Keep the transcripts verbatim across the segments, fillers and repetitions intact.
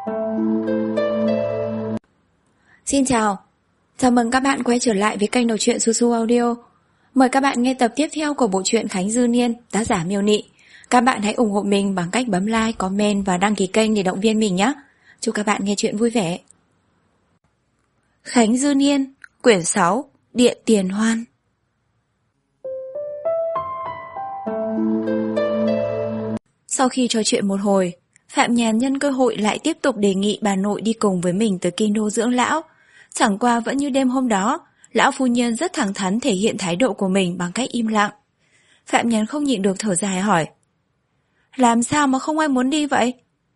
Xin chào, chào mừng các bạn quay trở lại với kênh đọc truyện Su Su Audio. Mời các bạn nghe tập tiếp theo của bộ truyện Khánh Dư Niên, tác giả Miêu Nị. Các bạn hãy ủng hộ mình bằng cách bấm like, comment và đăng ký kênh để động viên mình nhé. Chúc các bạn nghe truyện vui vẻ. Khánh Dư Niên, quyển sáu, Điện Tiền Hoan. Sau khi trò chuyện một hồi, Phạm Nhàn nhân cơ hội lại tiếp tục đề nghị bà nội đi cùng với mình tới kinh đô dưỡng lão. Chẳng qua vẫn như đêm hôm đó, lão phu nhân rất thẳng thắn thể hiện thái độ của mình bằng cách im lặng. Phạm Nhàn không nhịn được thở dài hỏi: làm sao mà không ai muốn đi vậy?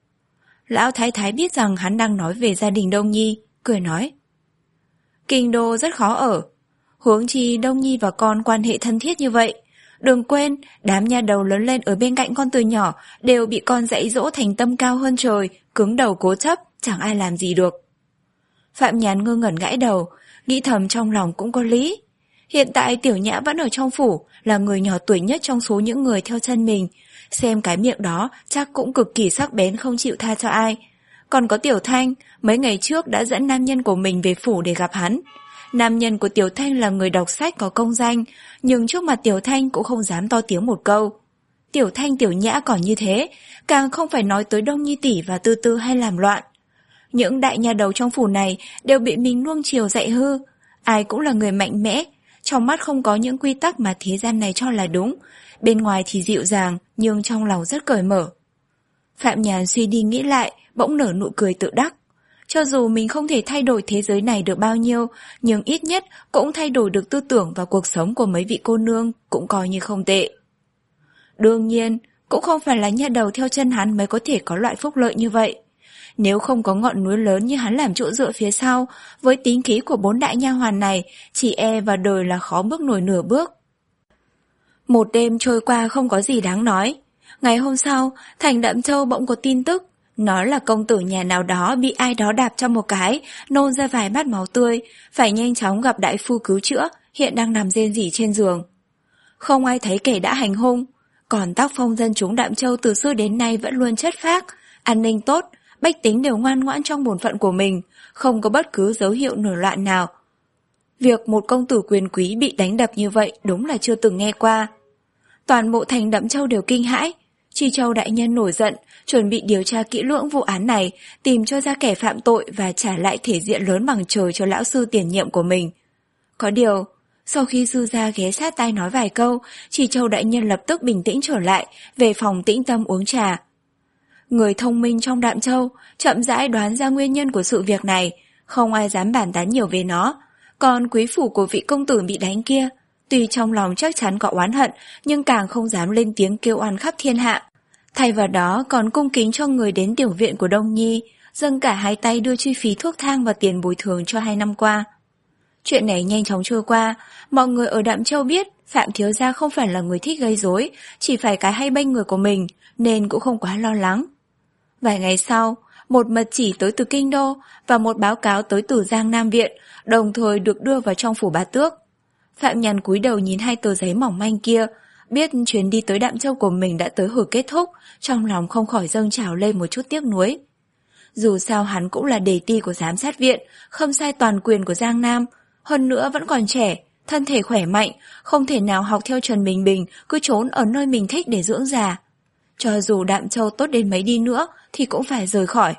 Lão thái thái biết rằng hắn đang nói về gia đình Đông Nhi, cười nói: kinh đô rất khó ở, huống chi Đông Nhi và con quan hệ thân thiết như vậy. Đừng quên, đám nha đầu lớn lên ở bên cạnh con từ nhỏ đều bị con dạy dỗ thành tâm cao hơn trời, cứng đầu cố chấp, chẳng ai làm gì được. Phạm Nhàn ngơ ngẩn gãi đầu, nghĩ thầm trong lòng cũng có lý. Hiện tại Tiểu Nhã vẫn ở trong phủ, là người nhỏ tuổi nhất trong số những người theo chân mình. Xem cái miệng đó chắc cũng cực kỳ sắc bén, không chịu tha cho ai. Còn có Tiểu Thanh, mấy ngày trước đã dẫn nam nhân của mình về phủ để gặp hắn. Nam nhân của Tiểu Thanh là người đọc sách có công danh, nhưng trước mặt Tiểu Thanh cũng không dám to tiếng một câu. Tiểu Thanh Tiểu Nhã còn như thế, càng không phải nói tới Đông Nhi tỷ và Tư Tư hay làm loạn. Những đại nhà đầu trong phủ này đều bị mình nuông chiều dạy hư. Ai cũng là người mạnh mẽ, trong mắt không có những quy tắc mà thế gian này cho là đúng. Bên ngoài thì dịu dàng, nhưng trong lòng rất cởi mở. Phạm Nhàn suy đi nghĩ lại, bỗng nở nụ cười tự đắc. Cho dù mình không thể thay đổi thế giới này được bao nhiêu, nhưng ít nhất cũng thay đổi được tư tưởng và cuộc sống của mấy vị cô nương, cũng coi như không tệ. Đương nhiên, cũng không phải là nha đầu theo chân hắn mới có thể có loại phúc lợi như vậy. Nếu không có ngọn núi lớn như hắn làm chỗ dựa phía sau, với tính khí của bốn đại nha hoàn này, chỉ e vào đời là khó bước nổi nửa bước. Một đêm trôi qua không có gì đáng nói. Ngày hôm sau, thành Đạm Châu bỗng có tin tức, nói là công tử nhà nào đó bị ai đó đạp cho một cái, nôn ra vài bát máu tươi, phải nhanh chóng gặp đại phu cứu chữa, hiện đang nằm rên rỉ trên giường. Không ai thấy kẻ đã hành hung, còn tác phong dân chúng Đạm Châu từ xưa đến nay vẫn luôn chất phác, an ninh tốt, bách tính đều ngoan ngoãn trong bổn phận của mình, không có bất cứ dấu hiệu nổi loạn nào. Việc một công tử quyền quý bị đánh đập như vậy đúng là chưa từng nghe qua. Toàn bộ thành Đạm Châu đều kinh hãi. Chi Châu đại nhân nổi giận, chuẩn bị điều tra kỹ lưỡng vụ án này, tìm cho ra kẻ phạm tội và trả lại thể diện lớn bằng trời cho lão sư tiền nhiệm của mình. Có điều, sau khi sư gia ghé sát tai nói vài câu, Chi Châu đại nhân lập tức bình tĩnh trở lại, về phòng tĩnh tâm uống trà. Người thông minh trong Đạm Châu chậm rãi đoán ra nguyên nhân của sự việc này, không ai dám bàn tán nhiều về nó. Còn quý phủ của vị công tử bị đánh kia, tuy trong lòng chắc chắn có oán hận, nhưng càng không dám lên tiếng kêu oan khắp thiên hạ. Thay vào đó còn cung kính cho người đến tiểu viện của Đông Nhi, dâng cả hai tay đưa chi phí thuốc thang và tiền bồi thường cho hai năm qua. Chuyện này nhanh chóng trôi qua, mọi người ở Đạm Châu biết Phạm thiếu gia không phải là người thích gây rối, chỉ phải cái hay bênh người của mình, nên cũng không quá lo lắng. Vài ngày sau, một mật chỉ tới từ Kinh Đô và một báo cáo tới từ Giang Nam Viện, đồng thời được đưa vào trong phủ Bá Tước. Phạm Nhàn cúi đầu nhìn hai tờ giấy mỏng manh kia, biết chuyến đi tới Đạm Châu của mình đã tới hồi kết thúc, trong lòng không khỏi dâng trào lên một chút tiếc nuối. Dù sao hắn cũng là đề ti của giám sát viện, khâm sai toàn quyền của Giang Nam, hơn nữa vẫn còn trẻ, thân thể khỏe mạnh, không thể nào học theo Trần Bình Bình, cứ trốn ở nơi mình thích để dưỡng già. Cho dù Đạm Châu tốt đến mấy đi nữa thì cũng phải rời khỏi.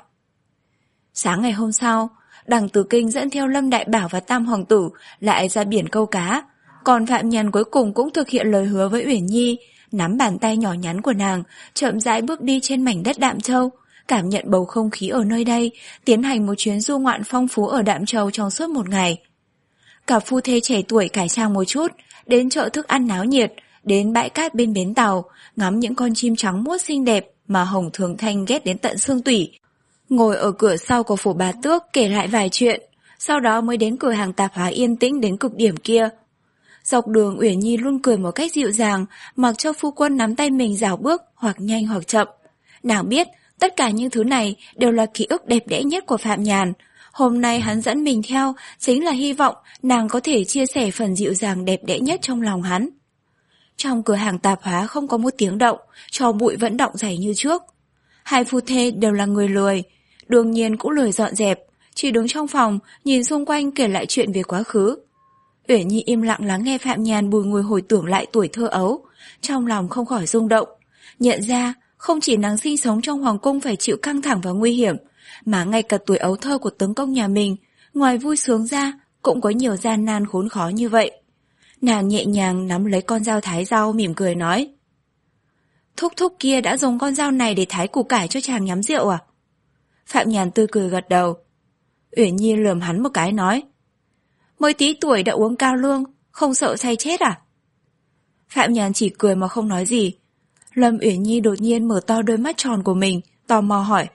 Sáng ngày hôm sau, Đằng Tử Kinh dẫn theo Lâm Đại Bảo và Tam Hoàng Tử lại ra biển câu cá. Còn Phạm Nhàn cuối cùng cũng thực hiện lời hứa với Uyển Nhi, nắm bàn tay nhỏ nhắn của nàng, chậm rãi bước đi trên mảnh đất Đạm Châu, cảm nhận bầu không khí ở nơi đây, tiến hành một chuyến du ngoạn phong phú ở Đạm Châu trong suốt một ngày. Cặp phu thê trẻ tuổi cải trang một chút, đến chợ thức ăn náo nhiệt, đến bãi cát bên bến tàu, ngắm những con chim trắng muốt xinh đẹp mà Hồng Thường Thanh ghét đến tận xương tủy. Ngồi ở cửa sau của phủ Bá Tước kể lại vài chuyện, sau đó mới đến cửa hàng tạp hóa yên tĩnh đến cực điểm kia. Dọc đường Uyển Nhi luôn cười một cách dịu dàng, mặc cho phu quân nắm tay mình dạo bước hoặc nhanh hoặc chậm. Nàng biết tất cả những thứ này đều là ký ức đẹp đẽ nhất của Phạm Nhàn. Hôm nay hắn dẫn mình theo chính là hy vọng nàng có thể chia sẻ phần dịu dàng đẹp đẽ nhất trong lòng hắn. Trong cửa hàng tạp hóa không có một tiếng động, tro bụi vẫn đọng dày như trước. Hai phu thê đều là người lười. đương nhiên cũng lười dọn dẹp, chỉ đứng trong phòng, nhìn xung quanh kể lại chuyện về quá khứ. Uyển Nhi im lặng lắng nghe Phạm Nhàn bùi ngùi hồi tưởng lại tuổi thơ ấu, trong lòng không khỏi rung động, nhận ra không chỉ nàng sinh sống trong hoàng cung phải chịu căng thẳng và nguy hiểm, mà ngay cả tuổi ấu thơ của tướng công nhà mình, ngoài vui sướng ra, cũng có nhiều gian nan khốn khó như vậy. Nàng nhẹ nhàng nắm lấy con dao thái rau mỉm cười nói: Thúc thúc kia đã dùng con dao này để thái củ cải cho chàng nhắm rượu à? Phạm Nhàn tươi cười gật đầu. Uyển Nhi lườm hắn một cái nói: Mới tí tuổi đã uống cao lương, không sợ say chết à? Phạm Nhàn chỉ cười mà không nói gì. Lâm Uyển Nhi đột nhiên mở to đôi mắt tròn của mình, tò mò hỏi: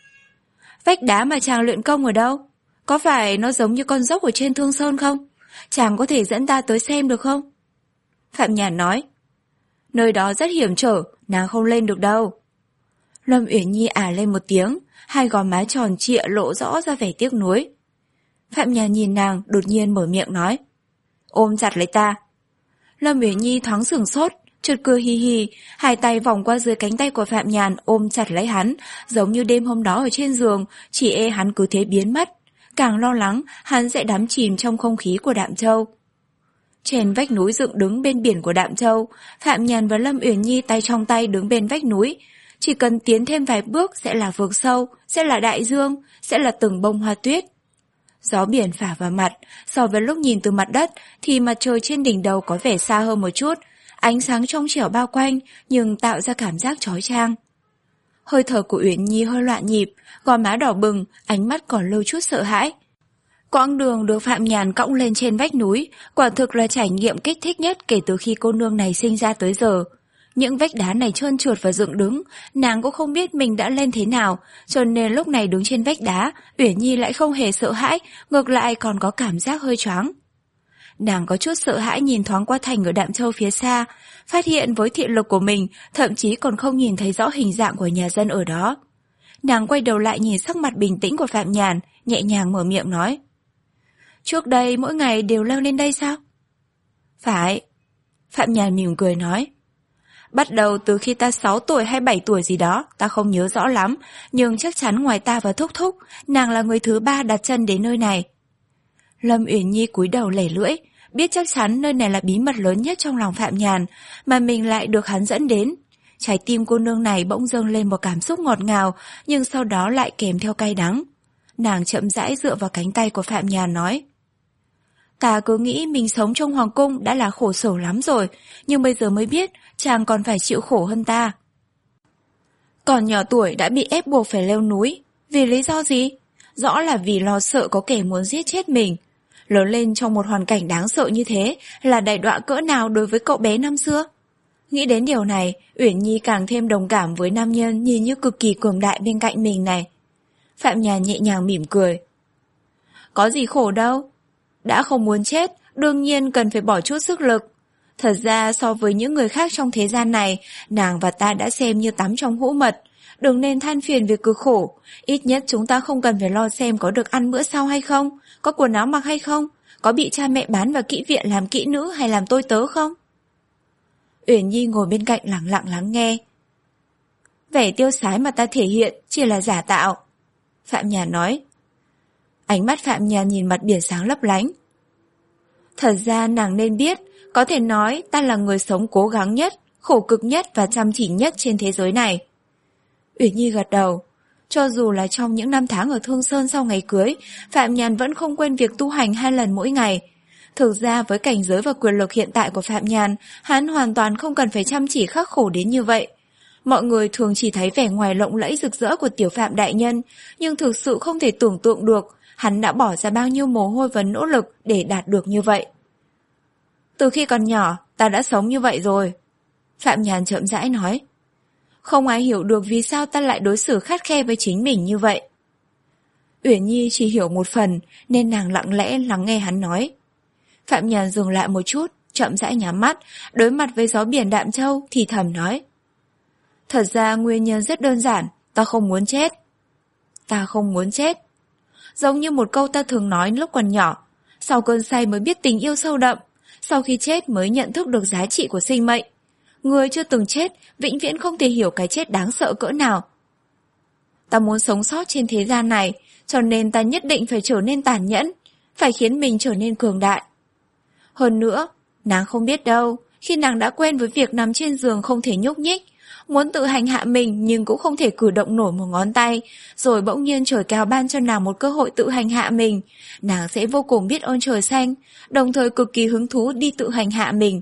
Vách đá mà chàng luyện công ở đâu? Có phải nó giống như con dốc ở trên Thương Sơn không? Chàng có thể dẫn ta tới xem được không? Phạm Nhàn nói: Nơi đó rất hiểm trở, nàng không lên được đâu. Lâm Uyển Nhi ả lên một tiếng, hai gò má tròn trịa lộ rõ ra vẻ tiếc nuối. Phạm Nhàn nhìn nàng, đột nhiên mở miệng nói: Ôm chặt lấy ta. Lâm Uyển Nhi thoáng sửng sốt, chợt cười hi hi, hai tay vòng qua dưới cánh tay của Phạm Nhàn ôm chặt lấy hắn, giống như đêm hôm đó ở trên giường, chỉ e hắn cứ thế biến mất, càng lo lắng hắn sẽ đắm chìm trong không khí của Đạm Châu. Trên vách núi dựng đứng bên biển của Đạm Châu, Phạm Nhàn và Lâm Uyển Nhi tay trong tay đứng bên vách núi. Chỉ cần tiến thêm vài bước sẽ là vực sâu, sẽ là đại dương, sẽ là từng bông hoa tuyết. Gió biển phả vào mặt, so với lúc nhìn từ mặt đất thì mặt trời trên đỉnh đầu có vẻ xa hơn một chút, ánh sáng trong trẻo bao quanh nhưng tạo ra cảm giác chói chang. Hơi thở của Uyển Nhi hơi loạn nhịp, gò má đỏ bừng, ánh mắt còn lưu chút sợ hãi. Quãng đường được Phạm Nhàn cõng lên trên vách núi, quả thực là trải nghiệm kích thích nhất kể từ khi cô nương này sinh ra tới giờ. Những vách đá này trơn trượt và dựng đứng, nàng cũng không biết mình đã lên thế nào, cho nên lúc này đứng trên vách đá, Uyển Nhi lại không hề sợ hãi, ngược lại còn có cảm giác hơi choáng. Nàng có chút sợ hãi nhìn thoáng qua thành ở Đạm Châu phía xa, phát hiện với thị lực của mình, thậm chí còn không nhìn thấy rõ hình dạng của nhà dân ở đó. Nàng quay đầu lại nhìn sắc mặt bình tĩnh của Phạm Nhàn, nhẹ nhàng mở miệng nói: Trước đây mỗi ngày đều leo lên đây sao? Phải. Phạm Nhàn mỉm cười nói: Bắt đầu từ khi ta sáu tuổi hay bảy tuổi gì đó, ta không nhớ rõ lắm, nhưng chắc chắn ngoài ta và Thúc Thúc, nàng là người thứ ba đặt chân đến nơi này. Lâm Uyển Nhi cúi đầu lẻ lưỡi, biết chắc chắn nơi này là bí mật lớn nhất trong lòng Phạm Nhàn, mà mình lại được hắn dẫn đến. Trái tim cô nương này bỗng dâng lên một cảm xúc ngọt ngào, nhưng sau đó lại kèm theo cay đắng. Nàng chậm rãi dựa vào cánh tay của Phạm Nhàn nói: Ta cứ nghĩ mình sống trong hoàng cung đã là khổ sở lắm rồi, nhưng bây giờ mới biết chàng còn phải chịu khổ hơn ta. Còn nhỏ tuổi đã bị ép buộc phải leo núi, vì lý do gì? Rõ là vì lo sợ có kẻ muốn giết chết mình. Lớn lên trong một hoàn cảnh đáng sợ như thế là đại đọa cỡ nào đối với cậu bé năm xưa? Nghĩ đến điều này, Uyển Nhi càng thêm đồng cảm với nam nhân nhìn như cực kỳ cường đại bên cạnh mình này. Phạm Nhàn nhẹ nhàng mỉm cười: Có gì khổ đâu. Đã không muốn chết, đương nhiên cần phải bỏ chút sức lực. Thật ra so với những người khác trong thế gian này, nàng và ta đã xem như tắm trong hũ mật. Đừng nên than phiền về cực khổ. Ít nhất chúng ta không cần phải lo xem có được ăn bữa sau hay không, có quần áo mặc hay không, có bị cha mẹ bán vào kỹ viện làm kỹ nữ hay làm tôi tớ không. Uyển Nhi ngồi bên cạnh lặng lặng lắng nghe. Vẻ tiêu sái mà ta thể hiện chỉ là giả tạo, Phạm Nhàn nói. Ánh mắt Phạm Nhàn nhìn mặt biển sáng lấp lánh. Thật ra nàng nên biết, có thể nói ta là người sống cố gắng nhất, khổ cực nhất và chăm chỉ nhất trên thế giới này. Uyển Nhi gật đầu. Cho dù là trong những năm tháng ở Thương Sơn sau ngày cưới, Phạm Nhàn vẫn không quên việc tu hành hai lần mỗi ngày. Thực ra với cảnh giới và quyền lực hiện tại của Phạm Nhàn, hắn hoàn toàn không cần phải chăm chỉ khắc khổ đến như vậy. Mọi người thường chỉ thấy vẻ ngoài lộng lẫy rực rỡ của tiểu Phạm đại nhân, nhưng thực sự không thể tưởng tượng được hắn đã bỏ ra bao nhiêu mồ hôi và nỗ lực để đạt được như vậy. Từ khi còn nhỏ, ta đã sống như vậy rồi. Phạm Nhàn chậm rãi nói. Không ai hiểu được vì sao ta lại đối xử khắt khe với chính mình như vậy. Uyển Nhi chỉ hiểu một phần, nên nàng lặng lẽ lắng nghe hắn nói. Phạm Nhàn dừng lại một chút, chậm rãi nhắm mắt, đối mặt với gió biển Đạm Châu thì thầm nói. Thật ra nguyên nhân rất đơn giản, ta không muốn chết. Ta không muốn chết. Giống như một câu ta thường nói lúc còn nhỏ, sau cơn say mới biết tình yêu sâu đậm, sau khi chết mới nhận thức được giá trị của sinh mệnh. Người chưa từng chết, vĩnh viễn không thể hiểu cái chết đáng sợ cỡ nào. Ta muốn sống sót trên thế gian này, cho nên ta nhất định phải trở nên tàn nhẫn, phải khiến mình trở nên cường đại. Hơn nữa, nàng không biết đâu, khi nàng đã quen với việc nằm trên giường không thể nhúc nhích, muốn tự hành hạ mình nhưng cũng không thể cử động nổi một ngón tay, rồi bỗng nhiên trời cao ban cho nàng một cơ hội tự hành hạ mình, nàng sẽ vô cùng biết ơn trời xanh, đồng thời cực kỳ hứng thú đi tự hành hạ mình.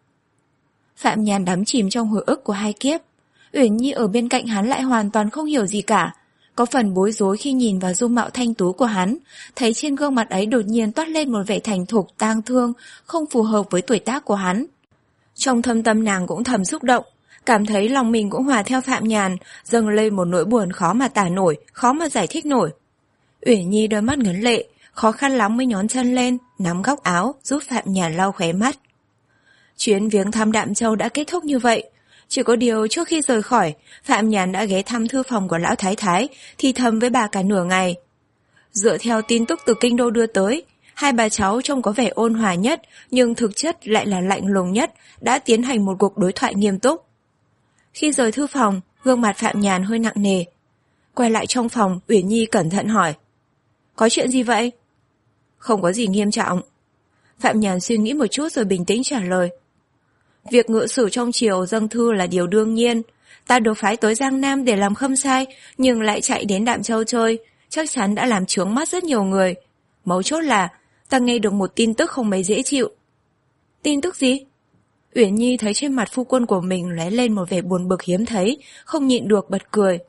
Phạm Nhàn đắm chìm trong hồi ức của hai kiếp. Uyển Nhi ở bên cạnh hắn lại hoàn toàn không hiểu gì cả, có phần bối rối khi nhìn vào dung mạo thanh tú của hắn, thấy trên gương mặt ấy đột nhiên toát lên một vẻ thành thục, tang thương, không phù hợp với tuổi tác của hắn. Trong thâm tâm nàng cũng thầm xúc động, cảm thấy lòng mình cũng hòa theo Phạm Nhàn, dâng lên một nỗi buồn khó mà tả nổi, khó mà giải thích nổi. Uyển Nhi đôi mắt ngấn lệ, khó khăn lắm mới nhón chân lên, nắm góc áo, giúp Phạm Nhàn lau khóe mắt. Chuyến viếng thăm Đạm Châu đã kết thúc như vậy. Chỉ có điều trước khi rời khỏi, Phạm Nhàn đã ghé thăm thư phòng của lão thái thái, thì thầm với bà cả nửa ngày. Dựa theo tin tức từ kinh đô đưa tới, hai bà cháu trông có vẻ ôn hòa nhất, nhưng thực chất lại là lạnh lùng nhất, đã tiến hành một cuộc đối thoại nghiêm túc. Khi rời thư phòng, gương mặt Phạm Nhàn hơi nặng nề. Quay lại trong phòng, Uyển Nhi cẩn thận hỏi. Có chuyện gì vậy? Không có gì nghiêm trọng. Phạm Nhàn suy nghĩ một chút rồi bình tĩnh trả lời. Việc ngự sử trong triều dâng thư là điều đương nhiên. Ta được phái tới Giang Nam để làm khâm sai, nhưng lại chạy đến Đạm Châu chơi, chắc chắn đã làm chướng mắt rất nhiều người. Mấu chốt là, ta nghe được một tin tức không mấy dễ chịu. Tin tức gì? Uyển Nhi thấy trên mặt phu quân của mình lóe lên một vẻ buồn bực hiếm thấy, không nhịn được bật cười.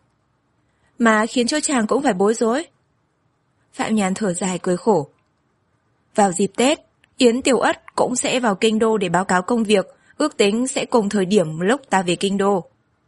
Mà khiến cho chàng cũng phải bối rối. Phạm Nhàn thở dài cười khổ. Vào dịp Tết, Yến Tiểu Ất cũng sẽ vào kinh đô để báo cáo công việc, ước tính sẽ cùng thời điểm lúc ta về kinh đô.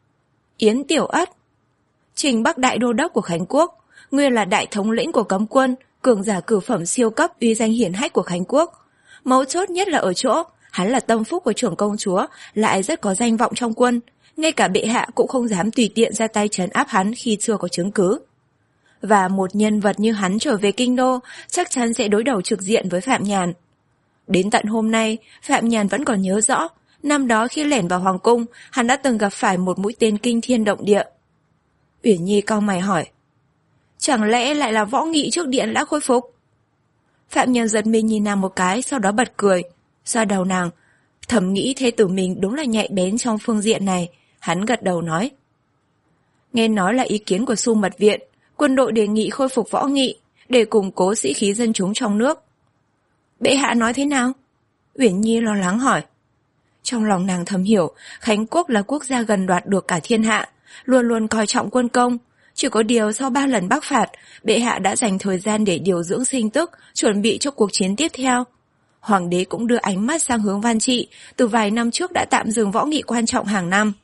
Yến Tiểu Ất, Trình Bắc đại đô đốc của Khánh Quốc, nguyên là đại thống lĩnh của cấm quân, cường giả cử phẩm siêu cấp uy danh hiển hách của Khánh Quốc. Mấu chốt nhất là ở chỗ, hắn là tâm phúc của trưởng công chúa, lại rất có danh vọng trong quân, ngay cả bệ hạ cũng không dám tùy tiện ra tay trấn áp hắn khi chưa có chứng cứ. Và một nhân vật như hắn trở về kinh đô, chắc chắn sẽ đối đầu trực diện với Phạm Nhàn. Đến tận hôm nay, Phạm Nhàn vẫn còn nhớ rõ, năm đó khi lẻn vào hoàng cung, hắn đã từng gặp phải một mũi tên kinh thiên động địa. Uyển Nhi cau mày hỏi. Chẳng lẽ lại là Võ Nghị trước điện đã khôi phục? Phạm Nhàn giật mình nhìn nàng một cái, sau đó bật cười. Xoa đầu nàng, thầm nghĩ thê tử mình đúng là nhạy bén trong phương diện này. Hắn gật đầu nói. Nghe nói là ý kiến của Xu Mật Viện, quân đội đề nghị khôi phục Võ Nghị, để củng cố sĩ khí dân chúng trong nước. Bệ hạ nói thế nào? Uyển Nhi lo lắng hỏi. Trong lòng nàng thầm hiểu, Khánh Quốc là quốc gia gần đoạt được cả thiên hạ, luôn luôn coi trọng quân công. Chỉ có điều sau ba lần bắc phạt, bệ hạ đã dành thời gian để điều dưỡng sinh tức, chuẩn bị cho cuộc chiến tiếp theo. Hoàng đế cũng đưa ánh mắt sang hướng Văn Trị, từ vài năm trước đã tạm dừng võ nghị quan trọng hàng năm.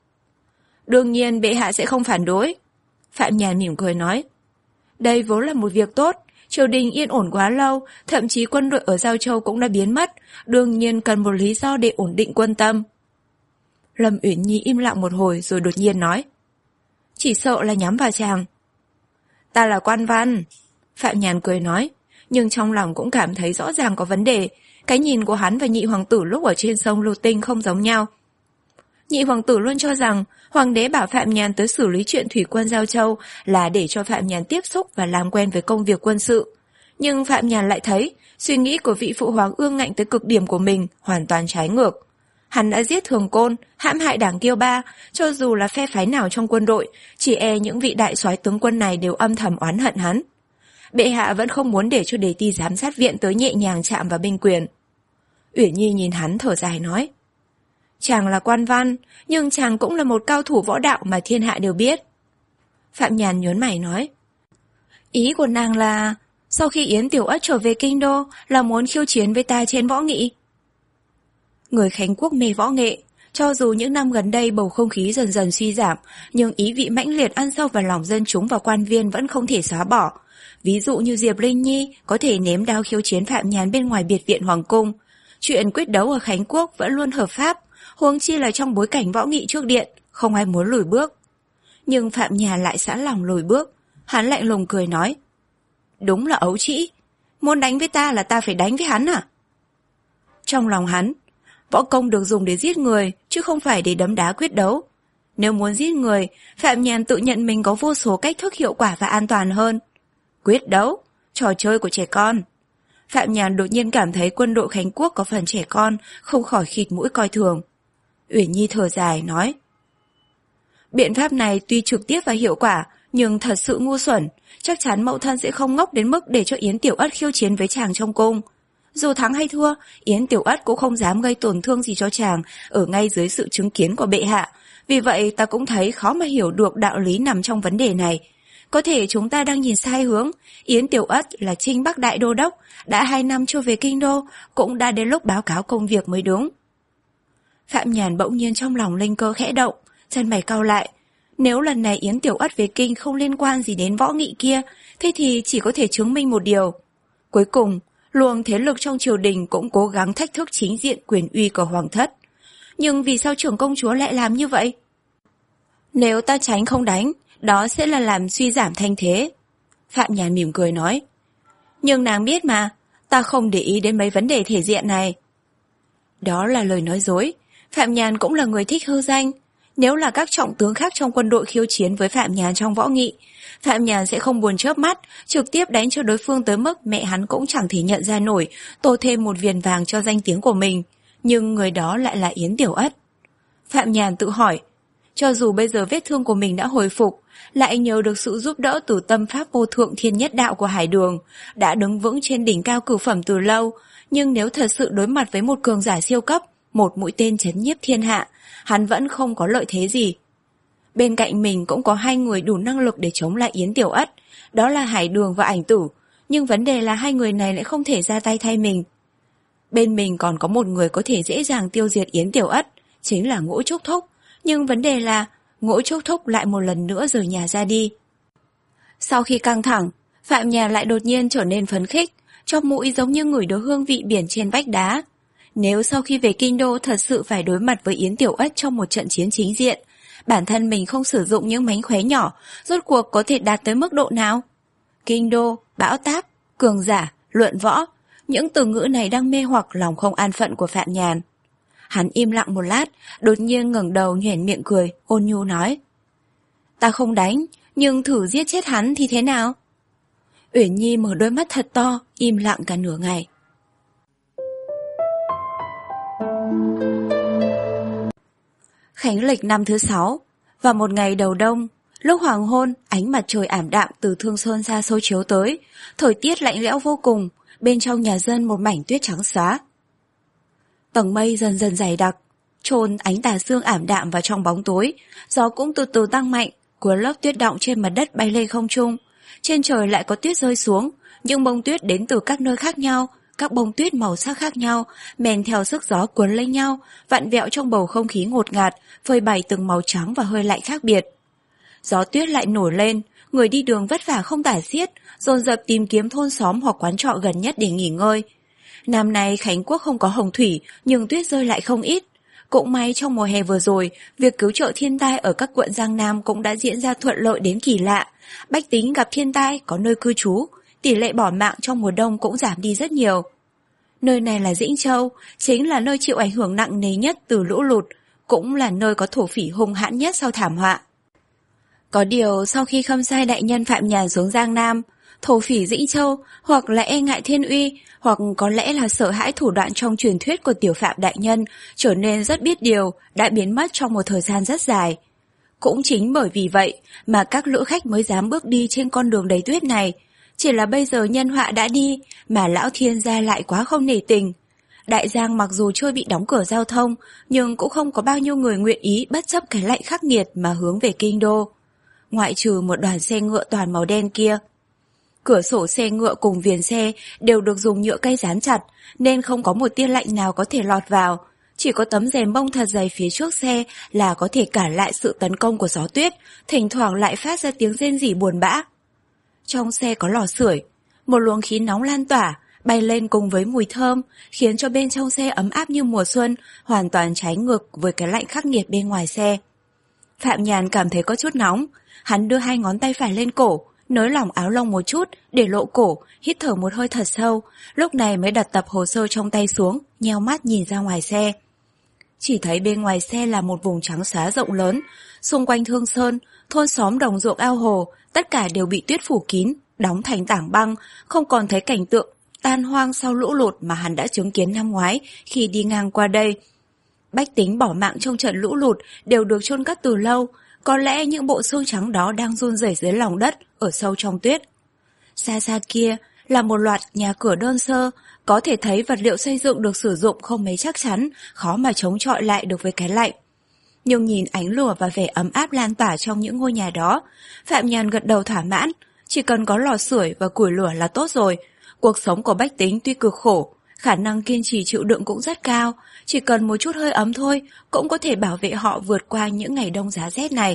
Đương nhiên bệ hạ sẽ không phản đối. Phạm Nhàn mỉm cười nói. Đây vốn là một việc tốt, triều đình yên ổn quá lâu, thậm chí quân đội ở Giao Châu cũng đã biến mất, đương nhiên cần một lý do để ổn định quân tâm. Lâm Uyển Nhi im lặng một hồi rồi đột nhiên nói. Chỉ sợ là nhắm vào chàng. Ta là quan văn. Phạm Nhàn cười nói, nhưng trong lòng cũng cảm thấy rõ ràng có vấn đề. Cái nhìn của hắn và nhị hoàng tử lúc ở trên sông Lưu Tinh không giống nhau. Nhị hoàng tử luôn cho rằng hoàng đế bảo Phạm Nhàn tới xử lý chuyện thủy quân Giao Châu là để cho Phạm Nhàn tiếp xúc và làm quen với công việc quân sự. Nhưng Phạm Nhàn lại thấy suy nghĩ của vị phụ hoàng ương ngạnh tới cực điểm của mình hoàn toàn trái ngược. Hắn đã giết Thường Côn, hãm hại Đảng Kiêu Ba, cho dù là phe phái nào trong quân đội, chỉ e những vị đại soái tướng quân này đều âm thầm oán hận hắn. Bệ hạ vẫn không muốn để cho đề ti giám sát viện tới nhẹ nhàng chạm vào binh quyền. Uyển Nhi nhìn hắn thở dài nói. Chàng là quan văn, nhưng chàng cũng là một cao thủ võ đạo mà thiên hạ đều biết. Phạm Nhàn nhớn mày nói. Ý của nàng là, sau khi Yến Tiểu Ất trở về kinh đô, là muốn khiêu chiến với ta trên võ nghị. Người Khánh Quốc mê võ nghệ, cho dù những năm gần đây bầu không khí dần dần suy giảm, nhưng ý vị mãnh liệt ăn sâu vào lòng dân chúng và quan viên vẫn không thể xóa bỏ. Ví dụ như Diệp Linh Nhi có thể nếm đao khiêu chiến Phạm Nhàn bên ngoài biệt viện hoàng cung. Chuyện quyết đấu ở Khánh Quốc vẫn luôn hợp pháp, huống chi là trong bối cảnh võ nghị trước điện, không ai muốn lùi bước. Nhưng Phạm Nhàn lại sẵn lòng lùi bước, hắn lạnh lùng cười nói. Đúng là ấu trĩ, muốn đánh với ta là ta phải đánh với hắn à? Trong lòng hắn, võ công được dùng để giết người, chứ không phải để đấm đá quyết đấu. Nếu muốn giết người, Phạm Nhàn tự nhận mình có vô số cách thức hiệu quả và an toàn hơn. Quyết đấu, trò chơi của trẻ con. Phạm Nhàn đột nhiên cảm thấy quân đội Khánh Quốc có phần trẻ con, không khỏi khịt mũi coi thường. Uyển Nhi thở dài, nói: biện pháp này tuy trực tiếp và hiệu quả, nhưng thật sự ngu xuẩn. Chắc chắn mẫu thân sẽ không ngốc đến mức để cho Yến Tiểu Ất khiêu chiến với chàng trong cung. Dù thắng hay thua, Yến Tiểu Ất cũng không dám gây tổn thương gì cho chàng ở ngay dưới sự chứng kiến của bệ hạ. Vì vậy ta cũng thấy khó mà hiểu được đạo lý nằm trong vấn đề này. Có thể chúng ta đang nhìn sai hướng. Yến Tiểu Ất là Trinh Bắc Đại Đô Đốc, đã hai năm chưa về kinh đô, cũng đã đến lúc báo cáo công việc mới đúng. Phạm Nhàn bỗng nhiên trong lòng linh cơ khẽ động, chân mày cau lại. Nếu lần này Yến Tiểu Ất về kinh không liên quan gì đến võ nghị kia, thế thì chỉ có thể chứng minh một điều. Cuối cùng, luồng thế lực trong triều đình cũng cố gắng thách thức chính diện quyền uy của hoàng thất. Nhưng vì sao trưởng công chúa lại làm như vậy? Nếu ta tránh không đánh, đó sẽ là làm suy giảm thanh thế. Phạm Nhàn mỉm cười nói. Nhưng nàng biết mà, ta không để ý đến mấy vấn đề thể diện này. Đó là lời nói dối. Phạm Nhàn cũng là người thích hư danh. Nếu là các trọng tướng khác trong quân đội khiêu chiến với Phạm Nhàn trong võ nghị, Phạm Nhàn sẽ không buồn chớp mắt, trực tiếp đánh cho đối phương tới mức mẹ hắn cũng chẳng thể nhận ra nổi, tô thêm một viền vàng cho danh tiếng của mình. Nhưng người đó lại là Yến Tiểu Ất. Phạm Nhàn tự hỏi, cho dù bây giờ vết thương của mình đã hồi phục, lại nhờ được sự giúp đỡ từ tâm pháp vô thượng thiên nhất đạo của Hải Đường, đã đứng vững trên đỉnh cao cửu phẩm từ lâu, nhưng nếu thật sự đối mặt với một cường giả siêu cấp, một mũi tên chấn nhiếp thiên hạ, hắn vẫn không có lợi thế gì. Bên cạnh mình cũng có hai người đủ năng lực để chống lại Yến Tiểu Ất, đó là Hải Đường và Ảnh Tử, nhưng vấn đề là hai người này lại không thể ra tay thay mình. Bên mình còn có một người có thể dễ dàng tiêu diệt Yến Tiểu Ất, chính là Ngũ Trúc Thúc, nhưng vấn đề là Ngũ Trúc Thúc lại một lần nữa rời nhà ra đi. Sau khi căng thẳng, Phạm Nhàn lại đột nhiên trở nên phấn khích, trong mũi giống như ngửi được hương vị biển trên vách đá. Nếu sau khi về kinh đô thật sự phải đối mặt với Yến Tiểu Ất trong một trận chiến chính diện, bản thân mình không sử dụng những mánh khóe nhỏ, rốt cuộc có thể đạt tới mức độ nào? Kinh đô, bão táp, cường giả, luận võ, những từ ngữ này đang mê hoặc lòng không an phận của Phạm Nhàn. Hắn im lặng một lát, đột nhiên ngẩng đầu nhoẻn miệng cười, ôn nhu nói: ta không đánh, nhưng thử giết chết hắn thì thế nào? Uyển Nhi mở đôi mắt thật to, im lặng cả nửa ngày. Khánh lịch năm thứ sáu, vào một ngày đầu đông, lúc hoàng hôn, ánh mặt trời ảm đạm từ Thương Sơn xa xôi chiếu tới, thời tiết lạnh lẽo vô cùng, bên trong nhà dân một mảnh tuyết trắng xóa. Tầng mây dần dần dày đặc, chôn ánh tà sương ảm đạm vào trong bóng tối, gió cũng từ từ tăng mạnh, cuốn lớp tuyết đọng trên mặt đất bay lên không trung. Trên trời lại có tuyết rơi xuống, những bông tuyết đến từ các nơi khác nhau, các bông tuyết màu sắc khác nhau, men theo sức gió cuốn lên nhau, vặn vẹo trong bầu không khí ngột ngạt, phơi bày từng màu trắng và hơi lạnh khác biệt. Gió tuyết lại nổi lên, người đi đường vất vả không tả xiết, dồn dập tìm kiếm thôn xóm hoặc quán trọ gần nhất để nghỉ ngơi. Năm nay Khánh Quốc không có hồng thủy, nhưng tuyết rơi lại không ít. Cũng may trong mùa hè vừa rồi, việc cứu trợ thiên tai ở các quận Giang Nam cũng đã diễn ra thuận lợi đến kỳ lạ. Bách tính gặp thiên tai có nơi cư trú, tỷ lệ bỏ mạng trong mùa đông cũng giảm đi rất nhiều. Nơi này là Dĩnh Châu, chính là nơi chịu ảnh hưởng nặng nề nhất từ lũ lụt, cũng là nơi có thổ phỉ hung hãn nhất sau thảm họa. Có điều sau khi Khâm Sai đại nhân Phạm Nhàn xuống Giang Nam, thổ phỉ Dĩnh Châu hoặc là e ngại thiên uy, hoặc có lẽ là sợ hãi thủ đoạn trong truyền thuyết của tiểu Phạm đại nhân, trở nên rất biết điều, đã biến mất trong một thời gian rất dài. Cũng chính bởi vì vậy mà các lữ khách mới dám bước đi trên con đường đầy tuyết này. Chỉ là bây giờ nhân họa đã đi, mà lão thiên gia lại quá không nể tình. Đại Giang mặc dù chưa bị đóng cửa giao thông, nhưng cũng không có bao nhiêu người nguyện ý bất chấp cái lạnh khắc nghiệt mà hướng về kinh đô. Ngoại trừ một đoàn xe ngựa toàn màu đen kia. Cửa sổ xe ngựa cùng viền xe đều được dùng nhựa cây dán chặt, nên không có một tia lạnh nào có thể lọt vào. Chỉ có tấm rèm bông thật dày phía trước xe là có thể cản lại sự tấn công của gió tuyết, thỉnh thoảng lại phát ra tiếng rên rỉ buồn bã. Trong xe có lò sưởi, một luồng khí nóng lan tỏa, bay lên cùng với mùi thơm, khiến cho bên trong xe ấm áp như mùa xuân, hoàn toàn trái ngược với cái lạnh khắc nghiệt bên ngoài xe. Phạm Nhàn cảm thấy có chút nóng, hắn đưa hai ngón tay phải lên cổ, nới lỏng áo lông một chút để lộ cổ, hít thở một hơi thật sâu, lúc này mới đặt tập hồ sơ trong tay xuống, nheo mắt nhìn ra ngoài xe. chỉ thấy bên ngoài xe là một vùng trắng xóa rộng lớn, xung quanh Thương Sơn, thôn xóm đồng ruộng ao hồ, tất cả đều bị tuyết phủ kín, đóng thành tảng băng, không còn thấy cảnh tượng tan hoang sau lũ lụt mà hắn đã chứng kiến năm ngoái khi đi ngang qua đây. Bách tính bỏ mạng trong trận lũ lụt đều được chôn cất từ lâu, có lẽ những bộ xương trắng đó đang run rẩy dưới lòng đất, ở sâu trong tuyết. Xa xa kia là một loạt nhà cửa đơn sơ, có thể thấy vật liệu xây dựng được sử dụng không mấy chắc chắn, khó mà chống chọi lại được với cái lạnh. Nhưng nhìn ánh lửa và vẻ ấm áp lan tỏa trong những ngôi nhà đó, Phạm Nhàn gật đầu thỏa mãn, chỉ cần có lò sưởi và củi lửa là tốt rồi. Cuộc sống của bách tính tuy cực khổ, khả năng kiên trì chịu đựng cũng rất cao, chỉ cần một chút hơi ấm thôi cũng có thể bảo vệ họ vượt qua những ngày đông giá rét này.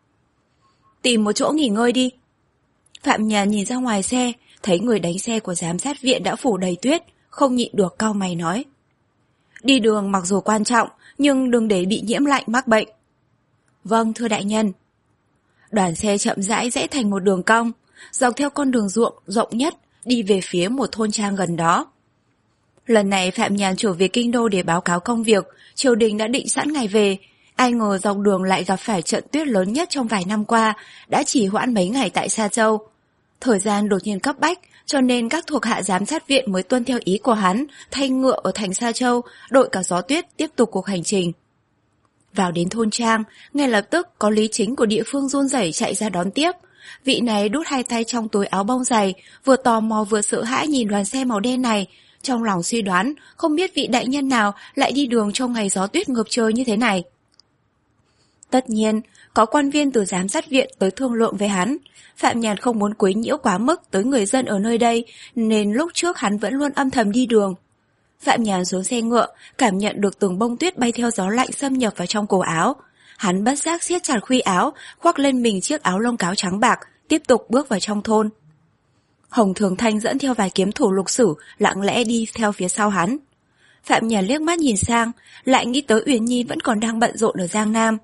Tìm một chỗ nghỉ ngơi đi. Phạm Nhàn nhìn ra ngoài xe, thấy người đánh xe của giám sát viện đã phủ đầy tuyết, không nhịn được cau mày nói. Đi đường mặc dù quan trọng, nhưng đừng để bị nhiễm lạnh mắc bệnh. Vâng, thưa đại nhân. Đoàn xe chậm rãi rẽ thành một đường cong, dọc theo con đường ruộng rộng nhất, đi về phía một thôn trang gần đó. Lần này Phạm Nhàn trở về kinh đô để báo cáo công việc, triều đình đã định sẵn ngày về. Ai ngờ dọc đường lại gặp phải trận tuyết lớn nhất trong vài năm qua, đã chỉ hoãn mấy ngày tại Sa Châu. Thời gian đột nhiên cấp bách, cho nên các thuộc hạ giám sát viện mới tuân theo ý của hắn, thay ngựa ở thành Sa Châu, đội cả gió tuyết tiếp tục cuộc hành trình. Vào đến thôn trang, ngay lập tức có lý chính của địa phương run rẩy chạy ra đón tiếp. Vị này đút hai tay trong túi áo bông dày, vừa tò mò vừa sợ hãi nhìn đoàn xe màu đen này, trong lòng suy đoán không biết vị đại nhân nào lại đi đường trong ngày gió tuyết ngập trời như thế này. Tất nhiên, có quan viên từ giám sát viện tới thương lượng với hắn. Phạm Nhàn không muốn quấy nhiễu quá mức tới người dân ở nơi đây, nên lúc trước hắn vẫn luôn âm thầm đi đường. Phạm Nhàn xuống xe ngựa, cảm nhận được từng bông tuyết bay theo gió lạnh xâm nhập vào trong cổ áo. Hắn bất giác siết chặt khuy áo, khoác lên mình chiếc áo lông cáo trắng bạc, tiếp tục bước vào trong thôn. Hồng Thường Thanh dẫn theo vài kiếm thủ lục sử, lặng lẽ đi theo phía sau hắn. Phạm Nhàn liếc mắt nhìn sang, lại nghĩ tới Uyển Nhi vẫn còn đang bận rộn ở Giang Nam.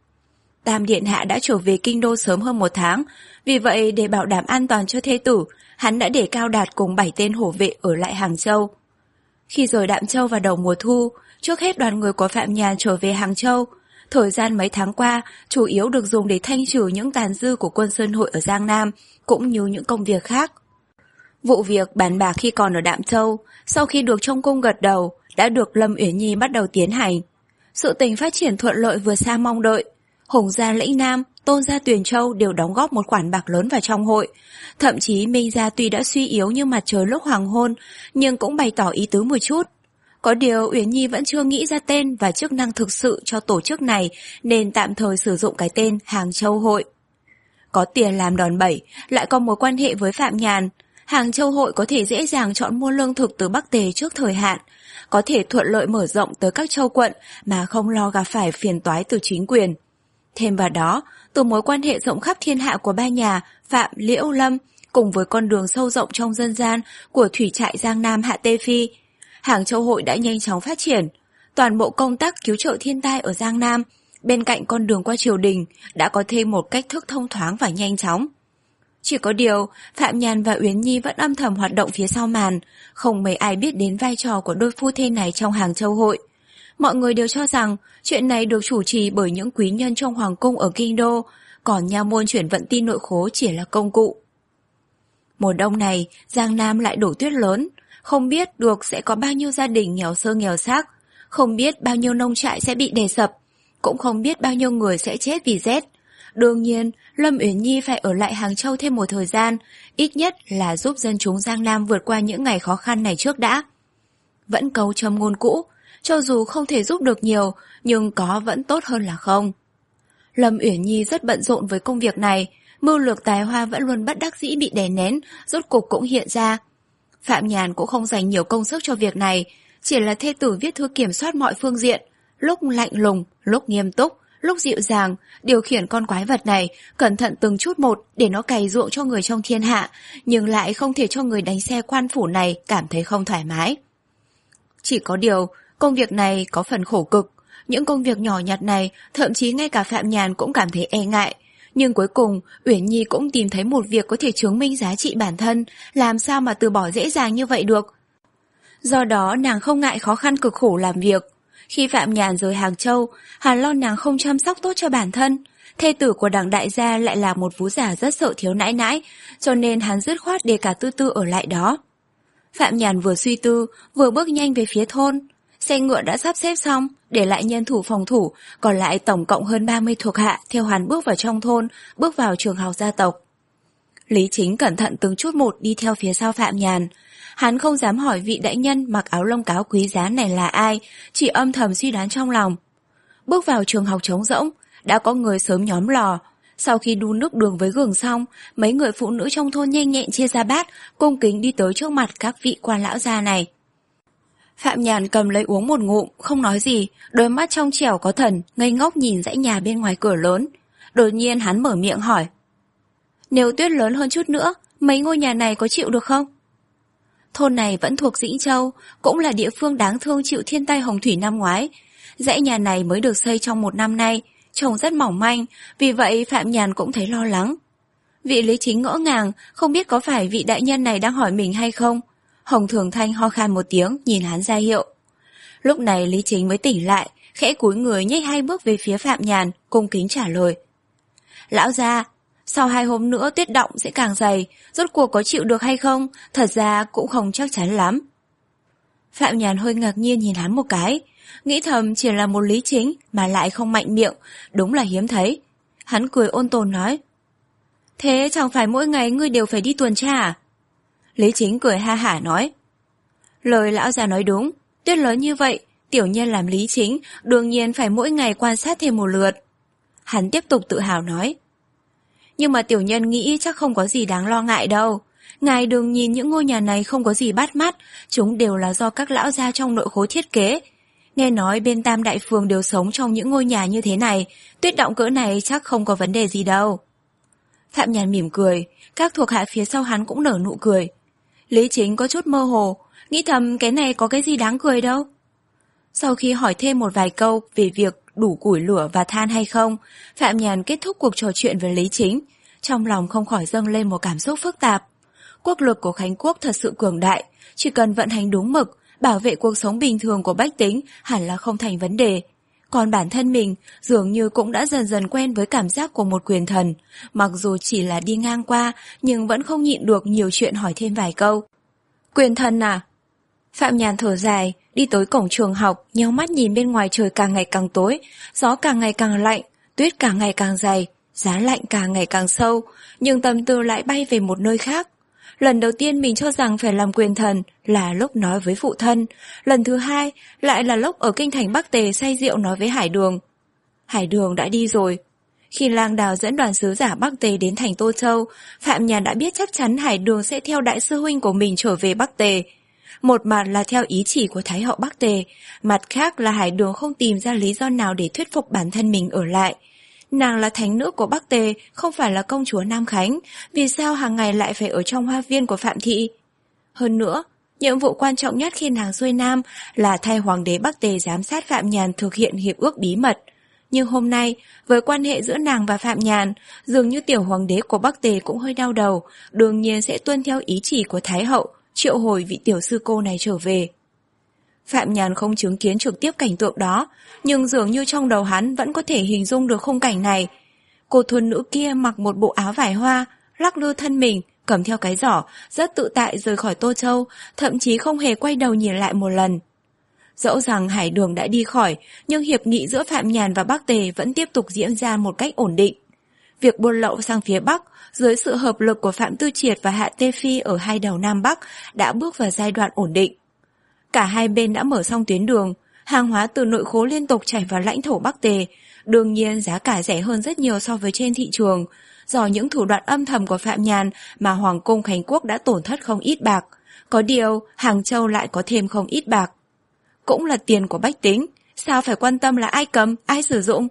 Tam điện hạ đã trở về kinh đô sớm hơn một tháng, vì vậy để bảo đảm an toàn cho thê tử, hắn đã để Cao Đạt cùng bảy tên hổ vệ ở lại Hàng Châu. Khi rời Đạm Châu vào đầu mùa thu, trước hết đoàn người của Phạm Nhàn trở về Hàng Châu. Thời gian mấy tháng qua, chủ yếu được dùng để thanh trừ những tàn dư của quân Sơn Hội ở Giang Nam, cũng như những công việc khác. Vụ việc bàn bạc khi còn ở Đạm Châu, sau khi được trong cung gật đầu, đã được Lâm Uyển Nhi bắt đầu tiến hành. Sự tình phát triển thuận lợi vừa xa mong đợi. Hùng gia Lĩnh Nam, Tôn gia Tuyền Châu đều đóng góp một khoản bạc lớn vào trong hội. Thậm chí Minh gia tuy đã suy yếu như mặt trời lúc hoàng hôn, nhưng cũng bày tỏ ý tứ một chút. Có điều Uyển Nhi vẫn chưa nghĩ ra tên và chức năng thực sự cho tổ chức này, nên tạm thời sử dụng cái tên Hàng Châu Hội. Có tiền làm đòn bẩy, lại có mối quan hệ với Phạm Nhàn. Hàng Châu Hội có thể dễ dàng chọn mua lương thực từ Bắc Tề trước thời hạn, có thể thuận lợi mở rộng tới các châu quận mà không lo gặp phải phiền toái từ chính quyền. Thêm vào đó, từ mối quan hệ rộng khắp thiên hạ của ba nhà Phạm, Liễu, Lâm, cùng với con đường sâu rộng trong dân gian của thủy trại Giang Nam Hạ Tê Phi, Hàng Châu Hội đã nhanh chóng phát triển. Toàn bộ công tác cứu trợ thiên tai ở Giang Nam, bên cạnh con đường qua triều đình, đã có thêm một cách thức thông thoáng và nhanh chóng. Chỉ có điều, Phạm Nhàn và Uyển Nhi vẫn âm thầm hoạt động phía sau màn, không mấy ai biết đến vai trò của đôi phu thê này trong Hàng Châu Hội. Mọi người đều cho rằng chuyện này được chủ trì bởi những quý nhân trong hoàng cung ở kinh đô, còn nha môn chuyển vận tin nội khố chỉ là công cụ. Mùa đông này, Giang Nam lại đổ tuyết lớn, không biết được sẽ có bao nhiêu gia đình nghèo sơ nghèo xác, không biết bao nhiêu nông trại sẽ bị đè sập, cũng không biết bao nhiêu người sẽ chết vì rét. Đương nhiên, Lâm Uyển Nhi phải ở lại Hàng Châu thêm một thời gian, ít nhất là giúp dân chúng Giang Nam vượt qua những ngày khó khăn này trước đã. Vẫn câu châm ngôn cũ, cho dù không thể giúp được nhiều, nhưng có vẫn tốt hơn là không. Lâm Uyển Nhi rất bận rộn với công việc này, mưu lược tài hoa vẫn luôn bất đắc dĩ bị đè nén, rốt cục cũng hiện ra. Phạm Nhàn cũng không dành nhiều công sức cho việc này, chỉ là thê tử viết thư kiểm soát mọi phương diện, lúc lạnh lùng, lúc nghiêm túc, lúc dịu dàng, điều khiển con quái vật này, cẩn thận từng chút một để nó cày ruộng cho người trong thiên hạ, nhưng lại không thể cho người đánh xe quan phủ này cảm thấy không thoải mái. Chỉ có điều, công việc này có phần khổ cực, những công việc nhỏ nhặt này thậm chí ngay cả Phạm Nhàn cũng cảm thấy e ngại. Nhưng cuối cùng, Uyển Nhi cũng tìm thấy một việc có thể chứng minh giá trị bản thân, làm sao mà từ bỏ dễ dàng như vậy được. Do đó nàng không ngại khó khăn cực khổ làm việc. Khi Phạm Nhàn rời Hàng Châu, hắn lo nàng không chăm sóc tốt cho bản thân. Thê tử của Đặng đại gia lại là một vú giả rất sợ thiếu nãi nãi, cho nên hắn dứt khoát để cả Tư Tư ở lại đó. Phạm Nhàn vừa suy tư, vừa bước nhanh về phía thôn. Xe ngựa đã sắp xếp xong, để lại nhân thủ phòng thủ, còn lại tổng cộng hơn ba mươi thuộc hạ theo hắn bước vào trong thôn, bước vào trường học gia tộc. Lý Chính cẩn thận từng chút một đi theo phía sau Phạm Nhàn. Hắn không dám hỏi vị đại nhân mặc áo lông cáo quý giá này là ai, chỉ âm thầm suy đoán trong lòng. Bước vào trường học trống rỗng, đã có người sớm nhóm lò. Sau khi đun nước đường với gừng xong, mấy người phụ nữ trong thôn nhanh nhẹn chia ra bát, cung kính đi tới trước mặt các vị quan lão gia này. Phạm Nhàn cầm lấy uống một ngụm, không nói gì, đôi mắt trong trẻo có thần, ngây ngốc nhìn dãy nhà bên ngoài cửa lớn. Đột nhiên hắn mở miệng hỏi: nếu tuyết lớn hơn chút nữa, mấy ngôi nhà này có chịu được không? Thôn này vẫn thuộc Dĩnh Châu, cũng là địa phương đáng thương chịu thiên tai hồng thủy năm ngoái. Dãy nhà này mới được xây trong một năm nay, trông rất mỏng manh, vì vậy Phạm Nhàn cũng thấy lo lắng. Vị Lý Chính ngỡ ngàng, không biết có phải vị đại nhân này đang hỏi mình hay không. Hồng Thường Thanh ho khan một tiếng, nhìn hắn ra hiệu. Lúc này Lý Chính mới tỉnh lại, khẽ cúi người nhích hai bước về phía Phạm Nhàn, cung kính trả lời: lão gia, sau hai hôm nữa tuyết động sẽ càng dày, rốt cuộc có chịu được hay không, thật ra cũng không chắc chắn lắm. Phạm Nhàn hơi ngạc nhiên nhìn hắn một cái, nghĩ thầm chỉ là một Lý Chính mà lại không mạnh miệng, đúng là hiếm thấy. Hắn cười ôn tồn nói: thế chẳng phải mỗi ngày ngươi đều phải đi tuần tra à? Lý Chính cười ha hả nói: lời lão già nói đúng, tuyết lớn như vậy, tiểu nhân làm Lý Chính đương nhiên phải mỗi ngày quan sát thêm một lượt. Hắn tiếp tục tự hào nói: nhưng mà tiểu nhân nghĩ chắc không có gì đáng lo ngại đâu. Ngài đừng nhìn những ngôi nhà này không có gì bắt mắt, chúng đều là do các lão gia trong nội khối thiết kế. Nghe nói bên Tam Đại Phường đều sống trong những ngôi nhà như thế này, tuyết động cỡ này chắc không có vấn đề gì đâu. Phạm Nhàn mỉm cười, các thuộc hạ phía sau hắn cũng nở nụ cười. Lý Chính có chút mơ hồ, nghĩ thầm cái này có cái gì đáng cười đâu. Sau khi hỏi thêm một vài câu về việc đủ củi lửa và than hay không, Phạm Nhàn kết thúc cuộc trò chuyện với Lý Chính. Trong lòng không khỏi dâng lên một cảm xúc phức tạp. Quốc lực của Khánh Quốc thật sự cường đại, chỉ cần vận hành đúng mực, bảo vệ cuộc sống bình thường của bách tính hẳn là không thành vấn đề. Còn bản thân mình dường như cũng đã dần dần quen với cảm giác của một quyền thần, mặc dù chỉ là đi ngang qua nhưng vẫn không nhịn được nhiều chuyện hỏi thêm vài câu. Quyền thần à? Phạm Nhàn thở dài, đi tới cổng trường học, nheo mắt nhìn bên ngoài trời càng ngày càng tối, gió càng ngày càng lạnh, tuyết càng ngày càng dày, giá lạnh càng ngày càng sâu, nhưng tâm tư lại bay về một nơi khác. Lần đầu tiên mình cho rằng phải làm quyền thần là lúc nói với phụ thân, lần thứ hai lại là lúc ở kinh thành Bắc Tề say rượu nói với Hải Đường. Hải Đường đã đi rồi. Khi Lang Đào dẫn đoàn sứ giả Bắc Tề đến thành Tô Châu, Phạm Nhàn đã biết chắc chắn Hải Đường sẽ theo đại sư huynh của mình trở về Bắc Tề. Một mặt là theo ý chỉ của Thái hậu Bắc Tề, mặt khác là Hải Đường không tìm ra lý do nào để thuyết phục bản thân mình ở lại. Nàng là thánh nữ của Bắc Tề, không phải là công chúa Nam Khánh, vì sao hàng ngày lại phải ở trong hoa viên của Phạm Thị? Hơn nữa, nhiệm vụ quan trọng nhất khi nàng xuôi Nam là thay hoàng đế Bắc Tề giám sát Phạm Nhàn thực hiện hiệp ước bí mật. Nhưng hôm nay, với quan hệ giữa nàng và Phạm Nhàn, dường như tiểu hoàng đế của Bắc Tề cũng hơi đau đầu, đương nhiên sẽ tuân theo ý chỉ của Thái hậu, triệu hồi vị tiểu sư cô này trở về. Phạm Nhàn không chứng kiến trực tiếp cảnh tượng đó, nhưng dường như trong đầu hắn vẫn có thể hình dung được khung cảnh này. Cô thôn nữ kia mặc một bộ áo vải hoa, lắc lư thân mình, cầm theo cái giỏ, rất tự tại rời khỏi Tô Châu, thậm chí không hề quay đầu nhìn lại một lần. Dẫu rằng Hải Đường đã đi khỏi, nhưng hiệp nghị giữa Phạm Nhàn và Bắc Tề vẫn tiếp tục diễn ra một cách ổn định. Việc buôn lậu sang phía Bắc, dưới sự hợp lực của Phạm Tư Triệt và Hạ Tê Phi ở hai đầu Nam Bắc, đã bước vào giai đoạn ổn định. Cả hai bên đã mở xong tuyến đường, hàng hóa từ nội khố liên tục chảy vào lãnh thổ Bắc Tề, đương nhiên giá cả rẻ hơn rất nhiều so với trên thị trường. Do những thủ đoạn âm thầm của Phạm Nhàn mà Hoàng cung Khánh Quốc đã tổn thất không ít bạc, có điều Hàng Châu lại có thêm không ít bạc. Cũng là tiền của bách tính, sao phải quan tâm là ai cầm, ai sử dụng?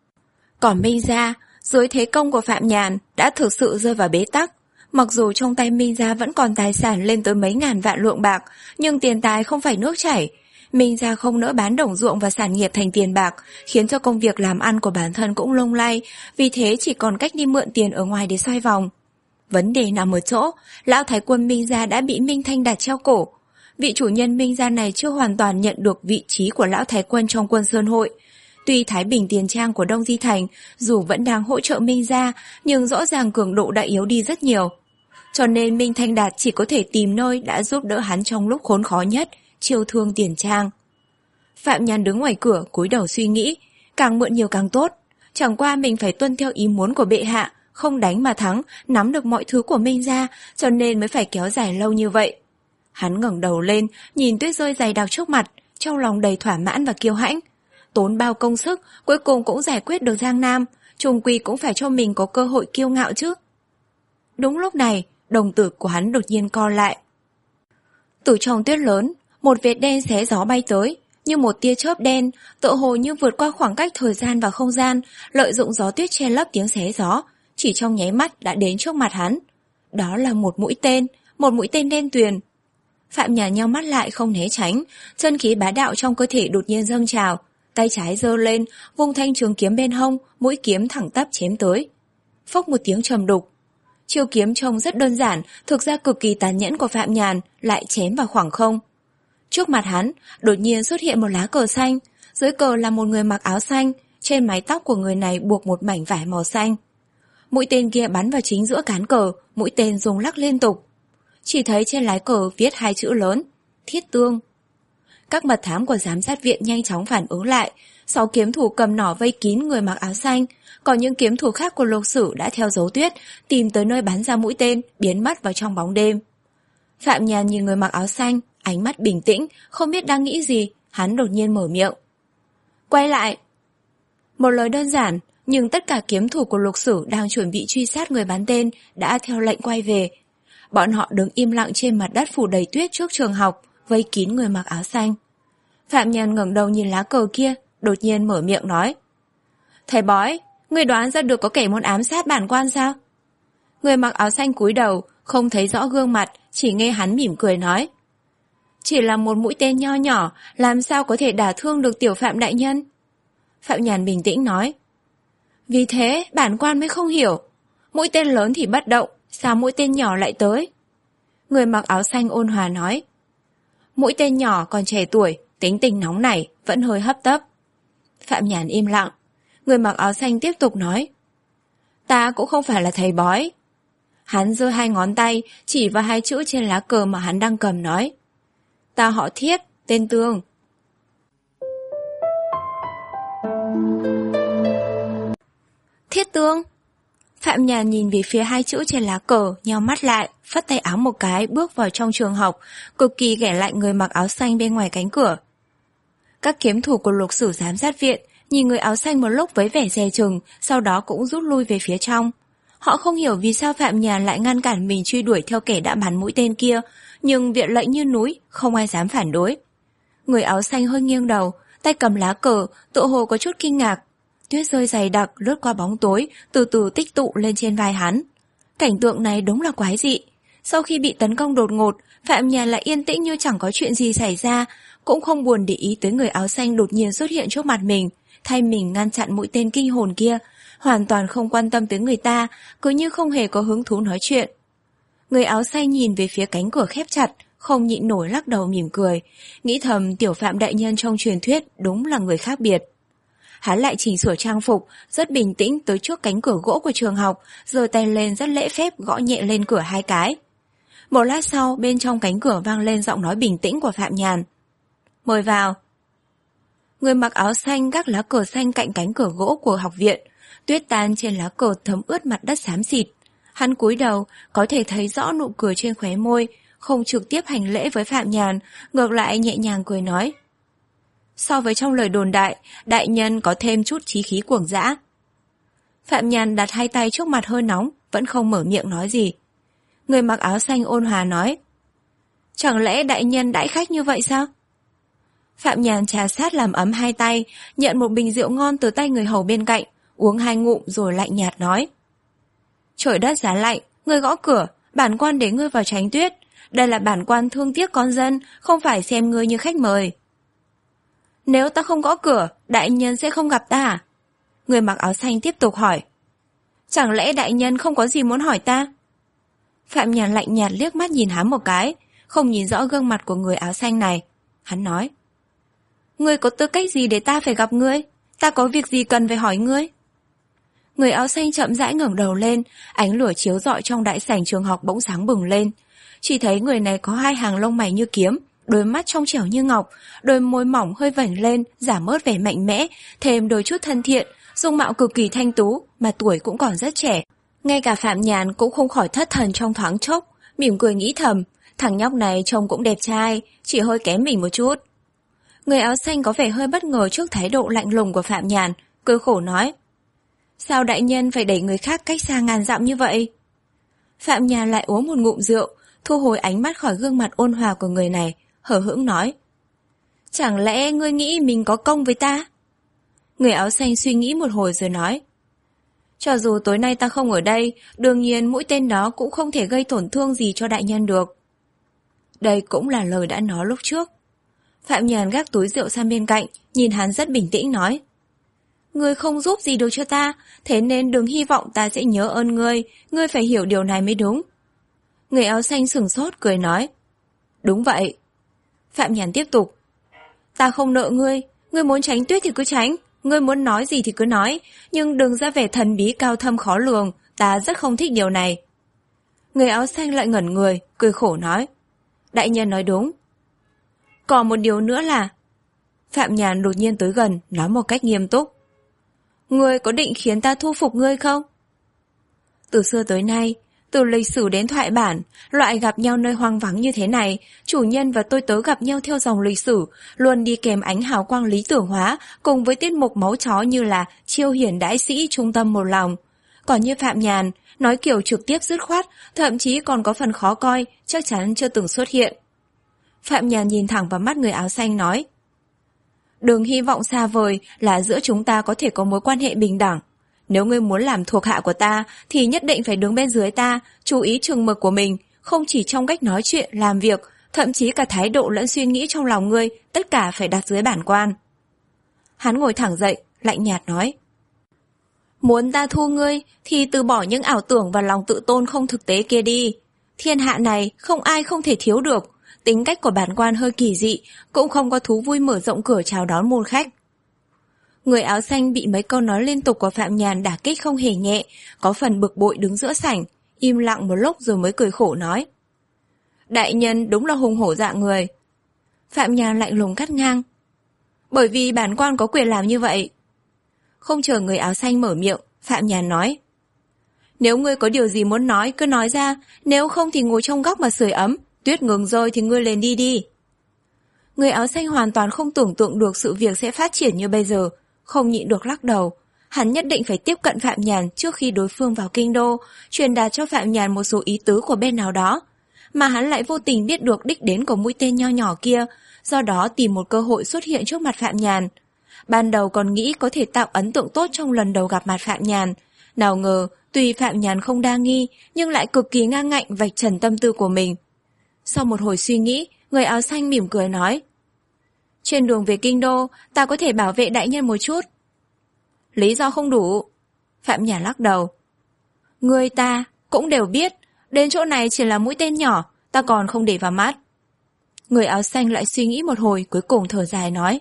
Còn Minh Gia, dưới thế công của Phạm Nhàn đã thực sự rơi vào bế tắc. Mặc dù trong tay Minh Gia vẫn còn tài sản lên tới mấy ngàn vạn lượng bạc, nhưng tiền tài không phải nước chảy. Minh Gia không nỡ bán đồng ruộng và sản nghiệp thành tiền bạc, khiến cho công việc làm ăn của bản thân cũng lung lay, vì thế chỉ còn cách đi mượn tiền ở ngoài để xoay vòng. Vấn đề nằm ở chỗ, lão thái quân Minh Gia đã bị Minh Thanh đặt treo cổ. vị chủ nhân Minh gia này chưa hoàn toàn nhận được vị trí của lão thái quân trong quân Sơn hội. Tuy Thái Bình tiền trang của Đông Di Thành dù vẫn đang hỗ trợ Minh gia, nhưng rõ ràng cường độ đã yếu đi rất nhiều. Cho nên Minh Thanh Đạt chỉ có thể tìm nơi đã giúp đỡ hắn trong lúc khốn khó nhất, chiêu thương tiền trang. Phạm Nhàn đứng ngoài cửa cúi đầu suy nghĩ, càng mượn nhiều càng tốt. Chẳng qua mình phải tuân theo ý muốn của bệ hạ, không đánh mà thắng, nắm được mọi thứ của Minh gia, cho nên mới phải kéo dài lâu như vậy. Hắn ngẩng đầu lên, nhìn tuyết rơi dày đặc trước mặt, trong lòng đầy thỏa mãn và kiêu hãnh. Tốn bao công sức, cuối cùng cũng giải quyết được Giang Nam, chung quy cũng phải cho mình có cơ hội kiêu ngạo chứ. Đúng lúc này, đồng tử của hắn đột nhiên co lại. Từ trong tuyết lớn, một vệt đen xé gió bay tới, như một tia chớp đen, tựa hồ như vượt qua khoảng cách thời gian và không gian, lợi dụng gió tuyết che lấp tiếng xé gió, chỉ trong nháy mắt đã đến trước mặt hắn. Đó là một mũi tên, một mũi tên đen tuyền. Phạm Nhàn nheo mắt lại không né tránh, chân khí bá đạo trong cơ thể đột nhiên dâng trào, tay trái giơ lên, vung thanh trường kiếm bên hông, mũi kiếm thẳng tắp chém tới. Phốc một tiếng trầm đục. Chiêu kiếm trông rất đơn giản, thực ra cực kỳ tàn nhẫn của Phạm Nhàn lại chém vào khoảng không. Trước mặt hắn, đột nhiên xuất hiện một lá cờ xanh, dưới cờ là một người mặc áo xanh, trên mái tóc của người này buộc một mảnh vải màu xanh. Mũi tên kia bắn vào chính giữa cán cờ, mũi tên rung lắc liên tục. Chỉ thấy trên lái cờ viết hai chữ lớn, Thiết Tương. Các mật thám của giám sát viện nhanh chóng phản ứng lại, sáu kiếm thủ cầm nỏ vây kín người mặc áo xanh, còn những kiếm thủ khác của Lục Sử đã theo dấu tuyết, tìm tới nơi bắn ra mũi tên, biến mất vào trong bóng đêm. Phạm Nhàn nhìn người mặc áo xanh, ánh mắt bình tĩnh, không biết đang nghĩ gì, hắn đột nhiên mở miệng. Quay lại! Một lời đơn giản, nhưng tất cả kiếm thủ của Lục Sử đang chuẩn bị truy sát người bắn tên đã theo lệnh quay về. Bọn họ đứng im lặng trên mặt đất phủ đầy tuyết trước trường học, vây kín người mặc áo xanh. Phạm Nhàn ngẩng đầu nhìn lá cờ kia, đột nhiên mở miệng nói. Thầy bói, người đoán ra được có kẻ muốn ám sát bản quan sao? Người mặc áo xanh cúi đầu, không thấy rõ gương mặt, chỉ nghe hắn mỉm cười nói. Chỉ là một mũi tên nho nhỏ, làm sao có thể đả thương được tiểu Phạm đại nhân? Phạm Nhàn bình tĩnh nói. Vì thế, bản quan mới không hiểu. Mũi tên lớn thì bất động, sao mũi tên nhỏ lại tới? Người mặc áo xanh ôn hòa nói. Mũi tên nhỏ còn trẻ tuổi, tính tình nóng nảy, vẫn hơi hấp tấp. Phạm Nhàn im lặng. Người mặc áo xanh tiếp tục nói. Ta cũng không phải là thầy bói. Hắn giơ hai ngón tay, chỉ vào hai chữ trên lá cờ mà hắn đang cầm nói. Ta họ Thiết, tên Tương. Thiết Tương? Phạm Nhàn nhìn về phía hai chữ trên lá cờ, nheo mắt lại, phất tay áo một cái, bước vào trong trường học, cực kỳ ghẻ lạnh người mặc áo xanh bên ngoài cánh cửa. Các kiếm thủ của Lục Sử giám sát viện nhìn người áo xanh một lúc với vẻ dè chừng, sau đó cũng rút lui về phía trong. Họ không hiểu vì sao Phạm Nhàn lại ngăn cản mình truy đuổi theo kẻ đã bắn mũi tên kia, nhưng viện lệnh như núi, không ai dám phản đối. Người áo xanh hơi nghiêng đầu, tay cầm lá cờ, tựa hồ có chút kinh ngạc. Tuyết rơi dày đặc lướt qua bóng tối, từ từ tích tụ lên trên vai hắn. Cảnh tượng này đúng là quái dị. Sau khi bị tấn công đột ngột, Phạm Nhàn lại yên tĩnh như chẳng có chuyện gì xảy ra, cũng không buồn để ý tới người áo xanh đột nhiên xuất hiện trước mặt mình, thay mình ngăn chặn mũi tên kinh hồn kia, hoàn toàn không quan tâm tới người ta, cứ như không hề có hứng thú nói chuyện. Người áo xanh nhìn về phía cánh cửa khép chặt, không nhịn nổi lắc đầu mỉm cười, nghĩ thầm tiểu Phạm đại nhân trong truyền thuyết đúng là người khác biệt. Hắn lại chỉnh sửa trang phục, rất bình tĩnh tới trước cánh cửa gỗ của trường học, giơ tay lên rất lễ phép gõ nhẹ lên cửa hai cái. Một lát sau, bên trong cánh cửa vang lên giọng nói bình tĩnh của Phạm Nhàn. Mời vào. Người mặc áo xanh gác lá cờ xanh cạnh cánh cửa gỗ của học viện, tuyết tan trên lá cờ thấm ướt mặt đất xám xịt. Hắn cúi đầu, có thể thấy rõ nụ cười trên khóe môi, không trực tiếp hành lễ với Phạm Nhàn, ngược lại nhẹ nhàng cười nói. So với trong lời đồn đại, đại nhân có thêm chút chí khí cuồng dã. Phạm Nhàn đặt hai tay trước mặt hơi nóng, vẫn không mở miệng nói gì. Người mặc áo xanh ôn hòa nói. Chẳng lẽ đại nhân đãi khách như vậy sao? Phạm Nhàn trà sát làm ấm hai tay, nhận một bình rượu ngon từ tay người hầu bên cạnh, uống hai ngụm rồi lạnh nhạt nói. Trời đất giá lạnh, ngươi gõ cửa, bản quan để ngươi vào tránh tuyết. Đây là bản quan thương tiếc con dân, không phải xem ngươi như khách mời. Nếu ta không gõ cửa, đại nhân sẽ không gặp ta à? Người mặc áo xanh tiếp tục hỏi. Chẳng lẽ đại nhân không có gì muốn hỏi ta? Phạm Nhàn lạnh nhạt liếc mắt nhìn hắn một cái, không nhìn rõ gương mặt của người áo xanh này. Hắn nói, ngươi có tư cách gì để ta phải gặp ngươi? Ta có việc gì cần phải hỏi ngươi? Người áo xanh chậm rãi ngẩng đầu lên, ánh lửa chiếu rọi trong đại sảnh trường học bỗng sáng bừng lên. Chỉ thấy người này có hai hàng lông mày như kiếm, đôi mắt trong trẻo như ngọc, đôi môi mỏng hơi vểnh lên, giảm bớt vẻ mạnh mẽ, thêm đôi chút thân thiện, dung mạo cực kỳ thanh tú, mà tuổi cũng còn rất trẻ. Ngay cả Phạm Nhàn cũng không khỏi thất thần trong thoáng chốc, mỉm cười nghĩ thầm, thằng nhóc này trông cũng đẹp trai, chỉ hơi kém mình một chút. Người áo xanh có vẻ hơi bất ngờ trước thái độ lạnh lùng của Phạm Nhàn, cười khổ nói, sao đại nhân phải đẩy người khác cách xa ngàn dặm như vậy? Phạm Nhàn lại uống một ngụm rượu, thu hồi ánh mắt khỏi gương mặt ôn hòa của người này, hờ hững nói, chẳng lẽ ngươi nghĩ mình có công với ta? Người áo xanh suy nghĩ một hồi rồi nói, cho dù tối nay ta không ở đây, đương nhiên mũi tên đó cũng không thể gây tổn thương gì cho đại nhân được. Đây cũng là lời đã nói lúc trước. Phạm Nhàn gác túi rượu sang bên cạnh, nhìn hắn rất bình tĩnh nói, ngươi không giúp gì được cho ta, thế nên đừng hy vọng ta sẽ nhớ ơn ngươi, ngươi phải hiểu điều này mới đúng. Người áo xanh sửng sốt cười nói, đúng vậy. Phạm Nhàn tiếp tục, ta không nợ ngươi, ngươi muốn tránh tuyết thì cứ tránh, ngươi muốn nói gì thì cứ nói, nhưng đừng ra vẻ thần bí cao thâm khó lường, ta rất không thích điều này. Người áo xanh lại ngẩn người, cười khổ nói, đại nhân nói đúng. Còn một điều nữa là... Phạm Nhàn đột nhiên tới gần, nói một cách nghiêm túc, ngươi có định khiến ta thu phục ngươi không? Từ xưa tới nay, từ lịch sử đến thoại bản, loại gặp nhau nơi hoang vắng như thế này, chủ nhân và tôi tớ gặp nhau theo dòng lịch sử, luôn đi kèm ánh hào quang lý tưởng hóa, cùng với tiết mục máu chó như là chiêu hiển đãi sĩ trung tâm một lòng. Còn như Phạm Nhàn, nói kiểu trực tiếp dứt khoát, thậm chí còn có phần khó coi, chắc chắn chưa từng xuất hiện. Phạm Nhàn nhìn thẳng vào mắt người áo xanh nói, đừng hy vọng xa vời là giữa chúng ta có thể có mối quan hệ bình đẳng. Nếu ngươi muốn làm thuộc hạ của ta thì nhất định phải đứng bên dưới ta, chú ý chừng mực của mình, không chỉ trong cách nói chuyện, làm việc, thậm chí cả thái độ lẫn suy nghĩ trong lòng ngươi, tất cả phải đặt dưới bản quan. Hắn ngồi thẳng dậy, lạnh nhạt nói, muốn ta thu ngươi thì từ bỏ những ảo tưởng và lòng tự tôn không thực tế kia đi. Thiên hạ này không ai không thể thiếu được, tính cách của bản quan hơi kỳ dị, cũng không có thú vui mở rộng cửa chào đón môn khách. Người áo xanh bị mấy câu nói liên tục của Phạm Nhàn đả kích không hề nhẹ, có phần bực bội đứng giữa sảnh, im lặng một lúc rồi mới cười khổ nói, đại nhân đúng là hùng hổ dạng người. Phạm Nhàn lạnh lùng cắt ngang, bởi vì bản quan có quyền làm như vậy. Không chờ người áo xanh mở miệng, Phạm Nhàn nói, nếu ngươi có điều gì muốn nói cứ nói ra, nếu không thì ngồi trong góc mà sưởi ấm, tuyết ngừng rơi thì ngươi lên đi đi. Người áo xanh hoàn toàn không tưởng tượng được sự việc sẽ phát triển như bây giờ, không nhịn được lắc đầu. Hắn nhất định phải tiếp cận Phạm Nhàn trước khi đối phương vào kinh đô, truyền đạt cho Phạm Nhàn một số ý tứ của bên nào đó. Mà hắn lại vô tình biết được đích đến của mũi tên nho nhỏ kia, do đó tìm một cơ hội xuất hiện trước mặt Phạm Nhàn. Ban đầu còn nghĩ có thể tạo ấn tượng tốt trong lần đầu gặp mặt Phạm Nhàn. Nào ngờ, tuy Phạm Nhàn không đa nghi, nhưng lại cực kỳ ngang ngạnh vạch trần tâm tư của mình. Sau một hồi suy nghĩ, người áo xanh mỉm cười nói, trên đường về kinh đô, ta có thể bảo vệ đại nhân một chút. Lý do không đủ. Phạm Nhàn lắc đầu. Người ta cũng đều biết, đến chỗ này chỉ là mũi tên nhỏ, ta còn không để vào mắt. Người áo xanh lại suy nghĩ một hồi, cuối cùng thở dài nói,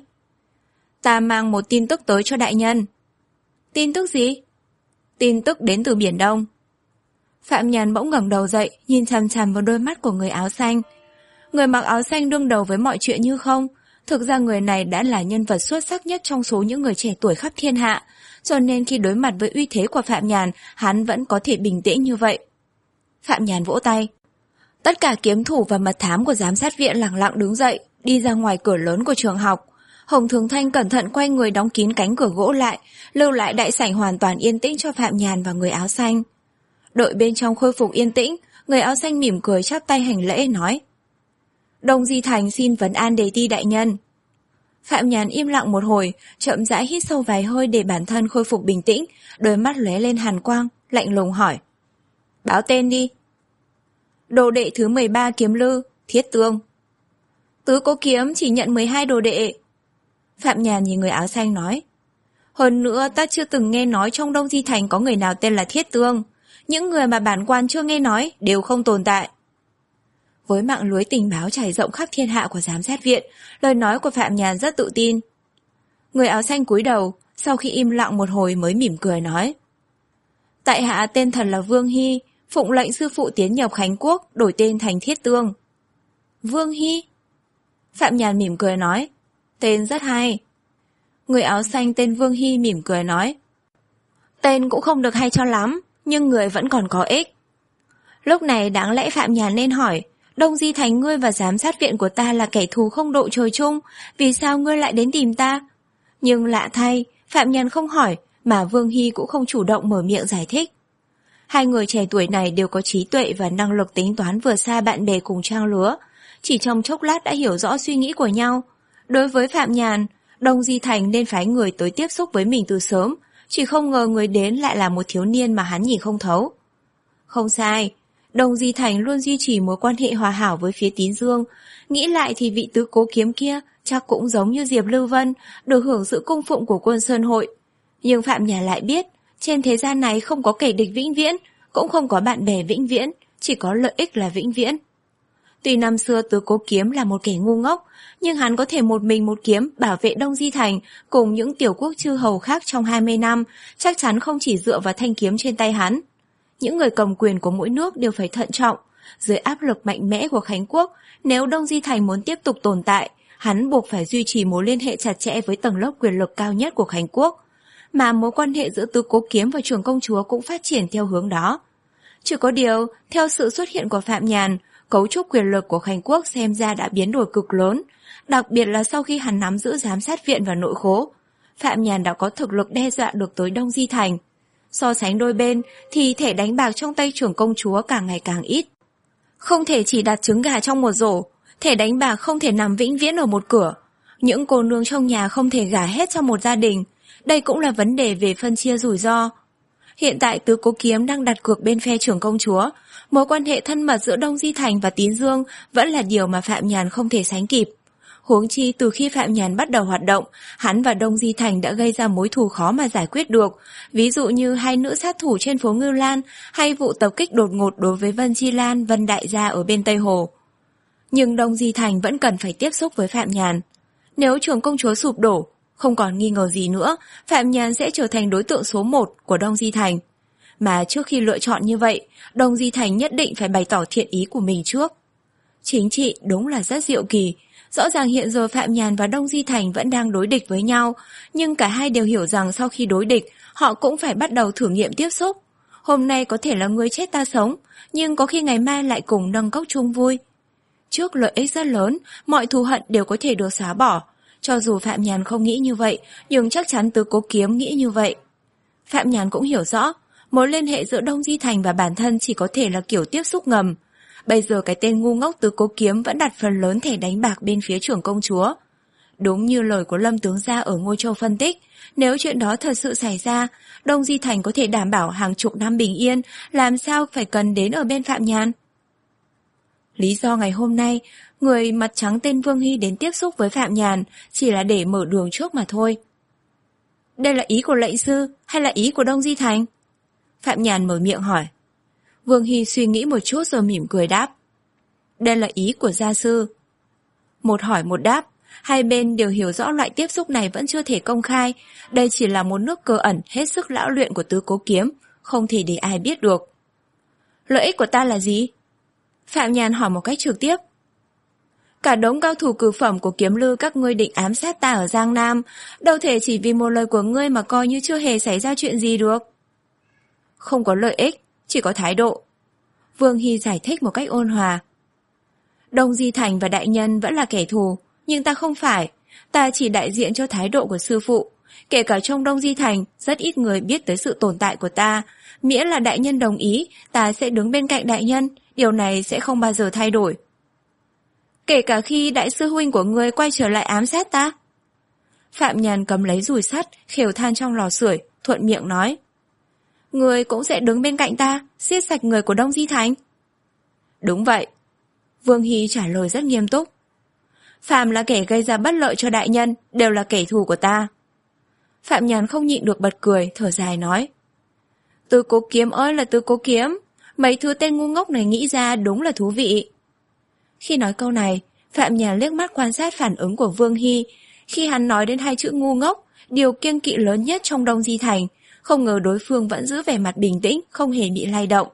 ta mang một tin tức tới cho đại nhân. Tin tức gì? Tin tức đến từ Biển Đông. Phạm Nhàn bỗng ngẩng đầu dậy, nhìn chằm chằm vào đôi mắt của người áo xanh. Người mặc áo xanh đương đầu với mọi chuyện như không. Thực ra người này đã là nhân vật xuất sắc nhất trong số những người trẻ tuổi khắp thiên hạ, cho nên khi đối mặt với uy thế của Phạm Nhàn, hắn vẫn có thể bình tĩnh như vậy. Phạm Nhàn vỗ tay. Tất cả kiếm thủ và mật thám của giám sát viện lẳng lặng đứng dậy, đi ra ngoài cửa lớn của trường học. Hồng Thường Thanh cẩn thận quay người đóng kín cánh cửa gỗ lại, lưu lại đại sảnh hoàn toàn yên tĩnh cho Phạm Nhàn và người áo xanh. Đội bên trong khôi phục yên tĩnh, người áo xanh mỉm cười chắp tay hành lễ nói, Đông Di Thành xin vấn an đề ti đại nhân. Phạm Nhàn im lặng một hồi, chậm rãi hít sâu vài hơi để bản thân khôi phục bình tĩnh, đôi mắt lóe lên hàn quang, lạnh lùng hỏi, báo tên đi. Đồ đệ thứ mười ba kiếm lư, Thiết Tương. Tứ Cố Kiếm chỉ nhận mười hai đồ đệ. Phạm Nhàn nhìn người áo xanh nói, hơn nữa ta chưa từng nghe nói trong Đông Di Thành có người nào tên là Thiết Tương. Những người mà bản quan chưa nghe nói đều không tồn tại. với mạng lưới tình báo trải rộng khắp thiên hạ của giám sát viện, lời nói của Phạm Nhàn rất tự tin. Người áo xanh cúi đầu, sau khi im lặng một hồi mới mỉm cười nói. Tại hạ tên thật là Vương Hy, phụng lệnh sư phụ tiến nhập Khánh Quốc, đổi tên thành Thiết Tương. Vương Hy? Phạm Nhàn mỉm cười nói. Tên rất hay. Người áo xanh tên Vương Hy mỉm cười nói. Tên cũng không được hay cho lắm, nhưng người vẫn còn có ích. Lúc này đáng lẽ Phạm Nhàn nên hỏi, Đông Di Thành ngươi và giám sát viện của ta là kẻ thù không độ trời chung, vì sao ngươi lại đến tìm ta? Nhưng lạ thay, Phạm Nhàn không hỏi, mà Vương Hy cũng không chủ động mở miệng giải thích. Hai người trẻ tuổi này đều có trí tuệ và năng lực tính toán vượt xa bạn bè cùng trang lứa, chỉ trong chốc lát đã hiểu rõ suy nghĩ của nhau. Đối với Phạm Nhàn, Đông Di Thành nên phái người tới tiếp xúc với mình từ sớm, chỉ không ngờ người đến lại là một thiếu niên mà hắn nhìn không thấu. Không sai, Đông Di Thành luôn duy trì mối quan hệ hòa hảo với phía Tín Dương, nghĩ lại thì vị tứ cố kiếm kia chắc cũng giống như Diệp Lưu Vân, được hưởng sự cung phụng của quân Sơn Hội. Nhưng Phạm Nhàn lại biết, trên thế gian này không có kẻ địch vĩnh viễn, cũng không có bạn bè vĩnh viễn, chỉ có lợi ích là vĩnh viễn. Tuy năm xưa Tứ Cố Kiếm là một kẻ ngu ngốc, nhưng hắn có thể một mình một kiếm bảo vệ Đông Di Thành cùng những tiểu quốc chư hầu khác trong hai mươi năm, chắc chắn không chỉ dựa vào thanh kiếm trên tay hắn. Những người cầm quyền của mỗi nước đều phải thận trọng. Dưới áp lực mạnh mẽ của Khánh Quốc, nếu Đông Di Thành muốn tiếp tục tồn tại, hắn buộc phải duy trì mối liên hệ chặt chẽ với tầng lớp quyền lực cao nhất của Khánh Quốc. Mà mối quan hệ giữa Tứ Cố Kiếm và Trưởng Công Chúa cũng phát triển theo hướng đó. Chỉ có điều, theo sự xuất hiện của Phạm Nhàn, cấu trúc quyền lực của Khánh Quốc xem ra đã biến đổi cực lớn, đặc biệt là sau khi hắn nắm giữ giám sát viện và nội khố. Phạm Nhàn đã có thực lực đe dọa được tới Đông Di Thành. So sánh đôi bên thì thẻ đánh bạc trong tay Trưởng Công Chúa càng ngày càng ít. Không thể chỉ đặt trứng gà trong một rổ, thẻ đánh bạc không thể nằm vĩnh viễn ở một cửa. Những cô nương trong nhà không thể gả hết cho một gia đình. Đây cũng là vấn đề về phân chia rủi ro. Hiện tại Tứ Cố Kiếm đang đặt cược bên phe Trưởng Công Chúa. Mối quan hệ thân mật giữa Đông Di Thành và Tín Dương vẫn là điều mà Phạm Nhàn không thể sánh kịp. Huống chi từ khi Phạm Nhàn bắt đầu hoạt động, hắn và Đông Di Thành đã gây ra mối thù khó mà giải quyết được, ví dụ như hai nữ sát thủ trên phố Ngưu Lan hay vụ tập kích đột ngột đối với Vân Chi Lan, Vân Đại Gia ở bên Tây Hồ. Nhưng Đông Di Thành vẫn cần phải tiếp xúc với Phạm Nhàn. Nếu Trưởng Công Chúa sụp đổ, không còn nghi ngờ gì nữa, Phạm Nhàn sẽ trở thành đối tượng số một của Đông Di Thành. Mà trước khi lựa chọn như vậy, Đông Di Thành nhất định phải bày tỏ thiện ý của mình trước. Chính trị đúng là rất diệu kỳ. Rõ ràng hiện giờ Phạm Nhàn và Đông Di Thành vẫn đang đối địch với nhau, nhưng cả hai đều hiểu rằng sau khi đối địch, họ cũng phải bắt đầu thử nghiệm tiếp xúc. Hôm nay có thể là người chết ta sống, nhưng có khi ngày mai lại cùng nâng cốc chung vui. Trước lợi ích rất lớn, mọi thù hận đều có thể được xóa bỏ. Cho dù Phạm Nhàn không nghĩ như vậy, nhưng chắc chắn Tứ Cố Kiếm nghĩ như vậy. Phạm Nhàn cũng hiểu rõ, mối liên hệ giữa Đông Di Thành và bản thân chỉ có thể là kiểu tiếp xúc ngầm. Bây giờ cái tên ngu ngốc Tứ Cố Kiếm vẫn đặt phần lớn thẻ đánh bạc bên phía Trưởng Công Chúa. Đúng như lời của Lâm Tướng Gia ở Ngôi Châu phân tích, nếu chuyện đó thật sự xảy ra, Đông Di Thành có thể đảm bảo hàng chục năm bình yên, làm sao phải cần đến ở bên Phạm Nhàn. Lý do ngày hôm nay, người mặt trắng tên Vương Hy đến tiếp xúc với Phạm Nhàn chỉ là để mở đường trước mà thôi. Đây là ý của lệnh sư hay là ý của Đông Di Thành? Phạm Nhàn mở miệng hỏi. Vương Hy suy nghĩ một chút rồi mỉm cười đáp. Đây là ý của gia sư. Một hỏi một đáp, hai bên đều hiểu rõ loại tiếp xúc này vẫn chưa thể công khai. Đây chỉ là một nước cơ ẩn hết sức lão luyện của Tứ Cố Kiếm, không thể để ai biết được. Lợi ích của ta là gì? Phạm Nhàn hỏi một cách trực tiếp. Cả đống cao thủ cử phẩm của Kiếm Lư các ngươi định ám sát ta ở Giang Nam, đâu thể chỉ vì một lời của ngươi mà coi như chưa hề xảy ra chuyện gì được. Không có lợi ích, chỉ có thái độ. Vương Hy giải thích một cách ôn hòa. Đông Di Thành và đại nhân vẫn là kẻ thù, nhưng ta không phải. Ta chỉ đại diện cho thái độ của sư phụ. Kể cả trong Đông Di Thành, rất ít người biết tới sự tồn tại của ta. Miễn là đại nhân đồng ý, ta sẽ đứng bên cạnh đại nhân. Điều này sẽ không bao giờ thay đổi. Kể cả khi đại sư huynh của ngươi quay trở lại ám sát ta? Phạm Nhàn cầm lấy dùi sắt, khều than trong lò sưởi, thuận miệng nói. Ngươi cũng sẽ đứng bên cạnh ta, siết sạch người của Đông Di Thành. Đúng vậy. Vương Hy trả lời rất nghiêm túc. Phạm là kẻ gây ra bất lợi cho đại nhân, đều là kẻ thù của ta. Phạm Nhàn không nhịn được bật cười, thở dài nói. Tứ Cố Kiếm ơi là Tứ Cố Kiếm, mấy thứ tên ngu ngốc này nghĩ ra đúng là thú vị. Khi nói câu này, Phạm Nhàn liếc mắt quan sát phản ứng của Vương Hy. Khi hắn nói đến hai chữ ngu ngốc, điều kiêng kỵ lớn nhất trong Đông Di Thành, không ngờ đối phương vẫn giữ vẻ mặt bình tĩnh, không hề bị lay động.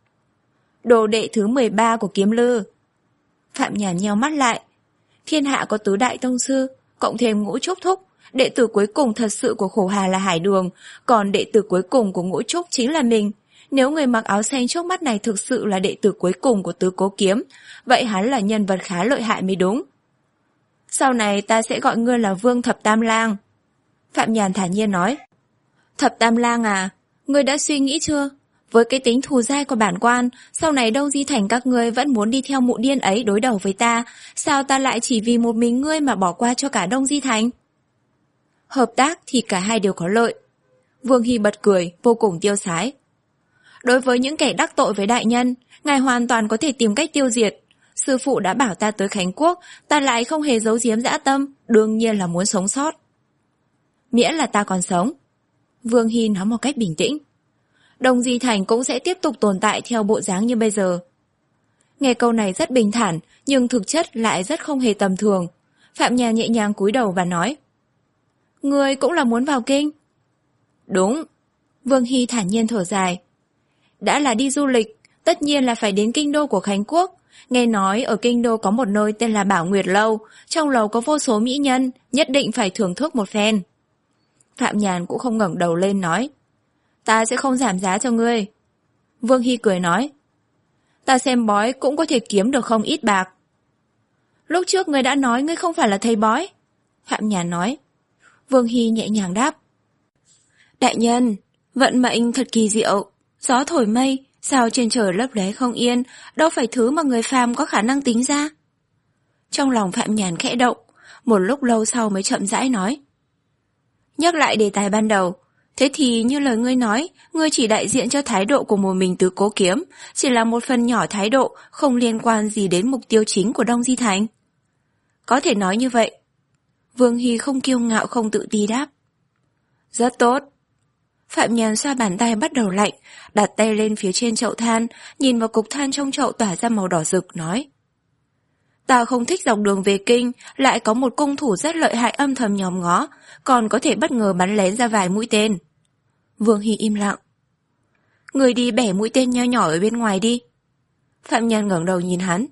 Đồ đệ thứ mười ba của Kiếm Lư. Phạm Nhàn nheo mắt lại. Thiên hạ có tứ đại tông sư, cộng thêm Ngũ Trúc Thúc. Đệ tử cuối cùng thật sự của Khổ Hà là Hải Đường, còn đệ tử cuối cùng của Ngũ Trúc chính là mình. Nếu người mặc áo xanh trước mắt này thực sự là đệ tử cuối cùng của Tứ Cố Kiếm, vậy hắn là nhân vật khá lợi hại mới đúng. Sau này ta sẽ gọi ngươi là Vương Thập Tam Lang. Phạm Nhàn thản nhiên nói. Thập Tam Lang à, ngươi đã suy nghĩ chưa? Với cái tính thù dai của bản quan, sau này Đông Di Thành các ngươi vẫn muốn đi theo mụ điên ấy đối đầu với ta, sao ta lại chỉ vì một mình ngươi mà bỏ qua cho cả Đông Di Thành? Hợp tác thì cả hai đều có lợi. Vương Hy bật cười, vô cùng tiêu sái. Đối với những kẻ đắc tội với đại nhân, ngài hoàn toàn có thể tìm cách tiêu diệt. Sư phụ đã bảo ta tới Khánh Quốc, ta lại không hề giấu giếm dã tâm, đương nhiên là muốn sống sót. Miễn là ta còn sống. Vương Hy nói một cách bình tĩnh. Đông Di Thành cũng sẽ tiếp tục tồn tại theo bộ dáng như bây giờ. Nghe câu này rất bình thản, nhưng thực chất lại rất không hề tầm thường. Phạm Nhàn nhẹ nhàng cúi đầu và nói. Ngươi cũng là muốn vào kinh? Đúng. Vương Hy thản nhiên thở dài. Đã là đi du lịch, tất nhiên là phải đến kinh đô của Khánh Quốc. Nghe nói ở kinh đô có một nơi tên là Bảo Nguyệt Lâu, trong lầu có vô số mỹ nhân, nhất định phải thưởng thức một phen. Phạm Nhàn cũng không ngẩng đầu lên nói. Ta sẽ không giảm giá cho ngươi. Vương Hy cười nói. Ta xem bói cũng có thể kiếm được không ít bạc. Lúc trước ngươi đã nói ngươi không phải là thầy bói. Phạm Nhàn nói. Vương Hy nhẹ nhàng đáp. Đại nhân, vận mệnh thật kỳ diệu. Gió thổi mây, sao trên trời lấp lóe không yên, đâu phải thứ mà người phàm có khả năng tính ra. Trong lòng Phạm Nhàn khẽ động, một lúc lâu sau mới chậm rãi nói. Nhắc lại đề tài ban đầu, thế thì như lời ngươi nói, ngươi chỉ đại diện cho thái độ của một mình Tứ Cố Kiếm, chỉ là một phần nhỏ thái độ, không liên quan gì đến mục tiêu chính của Đông Di Thành. Có thể nói như vậy. Vương Hy không kiêu ngạo không tự ti đáp. Rất tốt. Phạm Nhàn xoa bàn tay bắt đầu lạnh, đặt tay lên phía trên chậu than, nhìn vào cục than trong chậu tỏa ra màu đỏ rực, nói. Ta không thích dọc đường về kinh, lại có một cung thủ rất lợi hại âm thầm nhòm ngó, còn có thể bất ngờ bắn lén ra vài mũi tên. Vương Hy im lặng. Người đi bẻ mũi tên nho nhỏ ở bên ngoài đi. Phạm Nhàn ngẩng đầu nhìn hắn.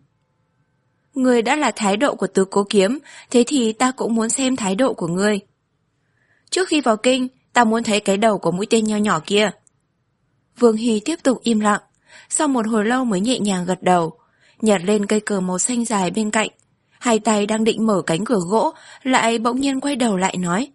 Người đã là thái độ của Tứ Cố Kiếm, thế thì ta cũng muốn xem thái độ của ngươi. Trước khi vào kinh, ta muốn thấy cái đầu của mũi tên nho nhỏ kia. Vương Hy tiếp tục im lặng, sau một hồi lâu mới nhẹ nhàng gật đầu, nhặt lên cây cờ màu xanh dài bên cạnh, hai tay đang định mở cánh cửa gỗ, lại bỗng nhiên quay đầu lại nói.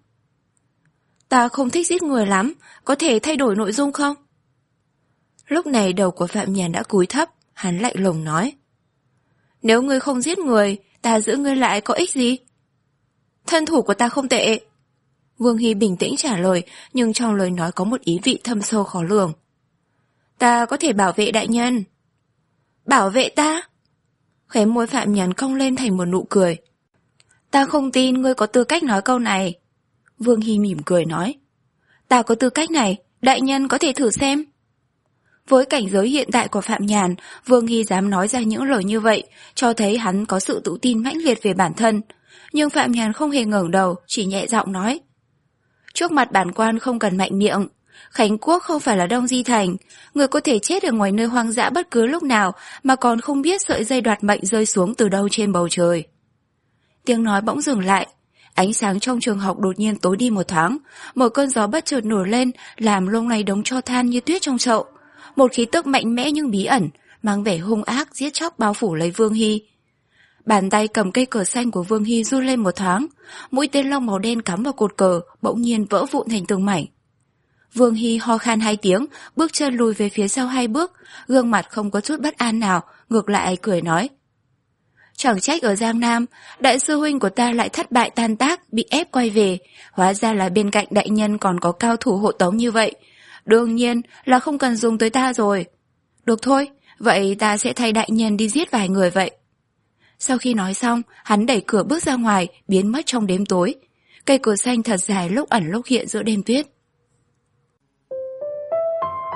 Ta không thích giết người lắm, có thể thay đổi nội dung không? Lúc này đầu của Phạm Nhàn đã cúi thấp, hắn lạnh lùng nói. Nếu ngươi không giết người, ta giữ ngươi lại có ích gì? Thân thủ của ta không tệ. Vương Hy bình tĩnh trả lời, nhưng trong lời nói có một ý vị thâm sâu khó lường. Ta có thể bảo vệ đại nhân. Bảo vệ ta? Khóe môi Phạm Nhàn cong lên thành một nụ cười. Ta không tin ngươi có tư cách nói câu này. Vương Hy mỉm cười nói. Ta có tư cách này, đại nhân có thể thử xem. Với cảnh giới hiện tại của Phạm Nhàn, Vương Hy dám nói ra những lời như vậy, cho thấy hắn có sự tự tin mãnh liệt về bản thân. Nhưng Phạm Nhàn không hề ngẩng đầu, chỉ nhẹ giọng nói. Trước mặt bản quan không cần mạnh miệng. Khánh Quốc không phải là Đông Di Thành, người có thể chết ở ngoài nơi hoang dã bất cứ lúc nào mà còn không biết sợi dây đoạt mệnh rơi xuống từ đâu trên bầu trời. Tiếng nói bỗng dừng lại, ánh sáng trong trường học đột nhiên tối đi một thoáng, một cơn gió bất chợt nổi lên làm lung lay đống tro than như tuyết trong chậu. Một khí tức mạnh mẽ nhưng bí ẩn, mang vẻ hung ác giết chóc bao phủ lấy Vương Hy. Bàn tay cầm cây cờ xanh của Vương Hy run lên một thoáng, mũi tên lông màu đen cắm vào cột cờ bỗng nhiên vỡ vụn thành từng mảnh. Vương Hy ho khan hai tiếng, bước chân lùi về phía sau hai bước, gương mặt không có chút bất an nào, ngược lại cười nói. Chẳng trách ở Giang Nam, đại sư huynh của ta lại thất bại tan tác, bị ép quay về, hóa ra là bên cạnh đại nhân còn có cao thủ hộ tống như vậy. Đương nhiên là không cần dùng tới ta rồi. Được thôi, vậy ta sẽ thay đại nhân đi giết vài người vậy. Sau khi nói xong, hắn đẩy cửa bước ra ngoài, biến mất trong đêm tối. Cây cờ xanh thật dài lúc ẩn lúc hiện giữa đêm tuyết.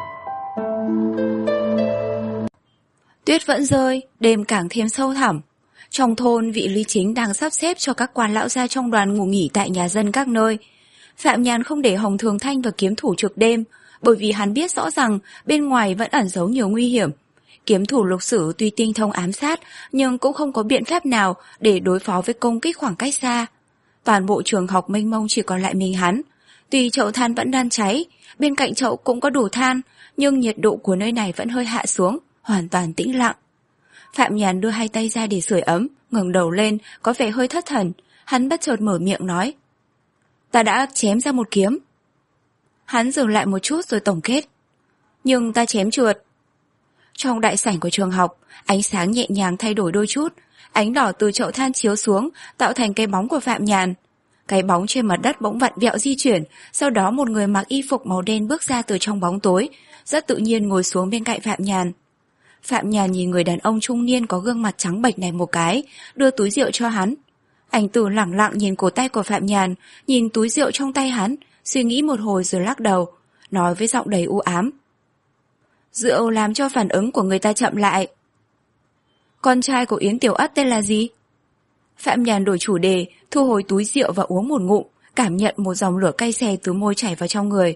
Tuyết vẫn rơi, đêm càng thêm sâu thẳm. Trong thôn, vị lý chính đang sắp xếp cho các quan lão gia trong đoàn ngủ nghỉ tại nhà dân các nơi. Phạm Nhàn không để Hồng Thường Thanh và kiếm thủ trực đêm, bởi vì hắn biết rõ rằng bên ngoài vẫn ẩn giấu nhiều nguy hiểm. Kiếm thủ Lục Sử tuy tinh thông ám sát, nhưng cũng không có biện pháp nào để đối phó với công kích khoảng cách xa. Toàn bộ trường học mênh mông chỉ còn lại mình hắn. Tuy chậu than vẫn đang cháy, bên cạnh chậu cũng có đủ than, nhưng nhiệt độ của nơi này vẫn hơi hạ xuống, hoàn toàn tĩnh lặng. Phạm Nhàn đưa hai tay ra để sưởi ấm, ngẩng đầu lên, có vẻ hơi thất thần. Hắn bất chợt mở miệng nói: Ta đã chém ra một kiếm. Hắn dừng lại một chút rồi tổng kết: Nhưng ta chém trượt. Trong đại sảnh của trường học, ánh sáng nhẹ nhàng thay đổi đôi chút, ánh đỏ từ chậu than chiếu xuống, tạo thành cái bóng của Phạm Nhàn. Cái bóng trên mặt đất bỗng vặn vẹo di chuyển, sau đó một người mặc y phục màu đen bước ra từ trong bóng tối, rất tự nhiên ngồi xuống bên cạnh Phạm Nhàn. Phạm Nhàn nhìn người đàn ông trung niên có gương mặt trắng bệch này một cái, đưa túi rượu cho hắn. Ảnh Tử lẳng lặng nhìn cổ tay của Phạm Nhàn, nhìn túi rượu trong tay hắn, suy nghĩ một hồi rồi lắc đầu, nói với giọng đầy u ám: Rượu làm cho phản ứng của người ta chậm lại. Con trai của Yến Tiểu Ất tên là gì? Phạm Nhàn đổi chủ đề, thu hồi túi rượu và uống một ngụm, cảm nhận một dòng lửa cay xè từ môi chảy vào trong người.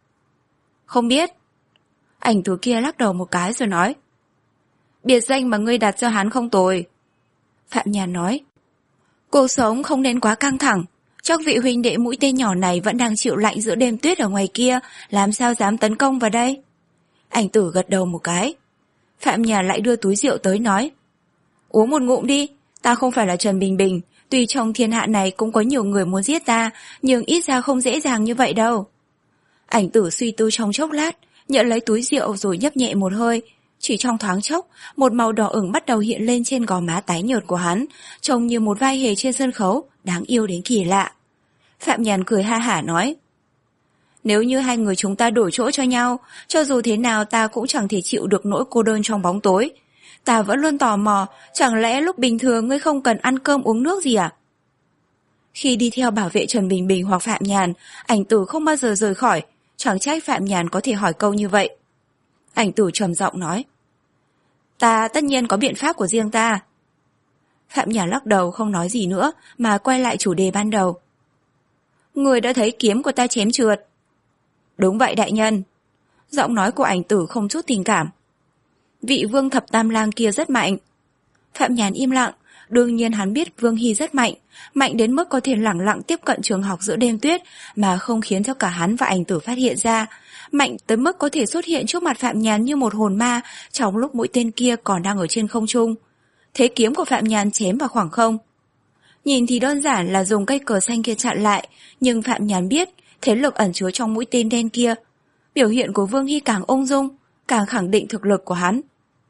Không biết. Ảnh Tử kia lắc đầu một cái rồi nói: Biệt danh mà ngươi đặt cho hắn không tồi. Phạm Nhàn nói: Cuộc sống không nên quá căng thẳng. Chắc vị huynh đệ mũi tên nhỏ này vẫn đang chịu lạnh giữa đêm tuyết ở ngoài kia, làm sao dám tấn công vào đây? Ảnh Tử gật đầu một cái. Phạm Nhàn lại đưa túi rượu tới nói: Uống một ngụm đi, ta không phải là Trần Bình Bình, tuy trong thiên hạ này cũng có nhiều người muốn giết ta, nhưng ít ra không dễ dàng như vậy đâu. Ảnh Tử suy tư trong chốc lát, nhận lấy túi rượu rồi nhấp nhẹ một hơi. Chỉ trong thoáng chốc, một màu đỏ ửng bắt đầu hiện lên trên gò má tái nhợt của hắn, trông như một vai hề trên sân khấu, đáng yêu đến kỳ lạ. Phạm Nhàn cười ha hả nói: Nếu như hai người chúng ta đổi chỗ cho nhau, cho dù thế nào ta cũng chẳng thể chịu được nỗi cô đơn trong bóng tối. Ta vẫn luôn tò mò, chẳng lẽ lúc bình thường ngươi không cần ăn cơm uống nước gì à? Khi đi theo bảo vệ Trần Bình Bình hoặc Phạm Nhàn, Ảnh Tử không bao giờ rời khỏi, chẳng trách Phạm Nhàn có thể hỏi câu như vậy. Ảnh Tử trầm giọng nói: Ta tất nhiên có biện pháp của riêng ta. Phạm Nhàn lắc đầu không nói gì nữa, mà quay lại chủ đề ban đầu. Người đã thấy kiếm của ta chém trượt. Đúng vậy đại nhân. Giọng nói của Ảnh Tử không chút tình cảm. Vị Vương Thập Tam Lang kia rất mạnh. Phạm Nhàn im lặng. Đương nhiên hắn biết Vương Hy rất mạnh, mạnh đến mức có thể lẳng lặng tiếp cận trường học giữa đêm tuyết mà không khiến cho cả hắn và Ảnh Tử phát hiện ra, mạnh tới mức có thể xuất hiện trước mặt Phạm Nhàn như một hồn ma trong lúc mũi tên kia còn đang ở trên không trung. Thế kiếm của Phạm Nhàn chém vào khoảng không. Nhìn thì đơn giản là dùng cây cờ xanh kia chặn lại, nhưng Phạm Nhàn biết thế lực ẩn chứa trong mũi tên đen kia. Biểu hiện của Vương Hy càng ung dung, càng khẳng định thực lực của hắn.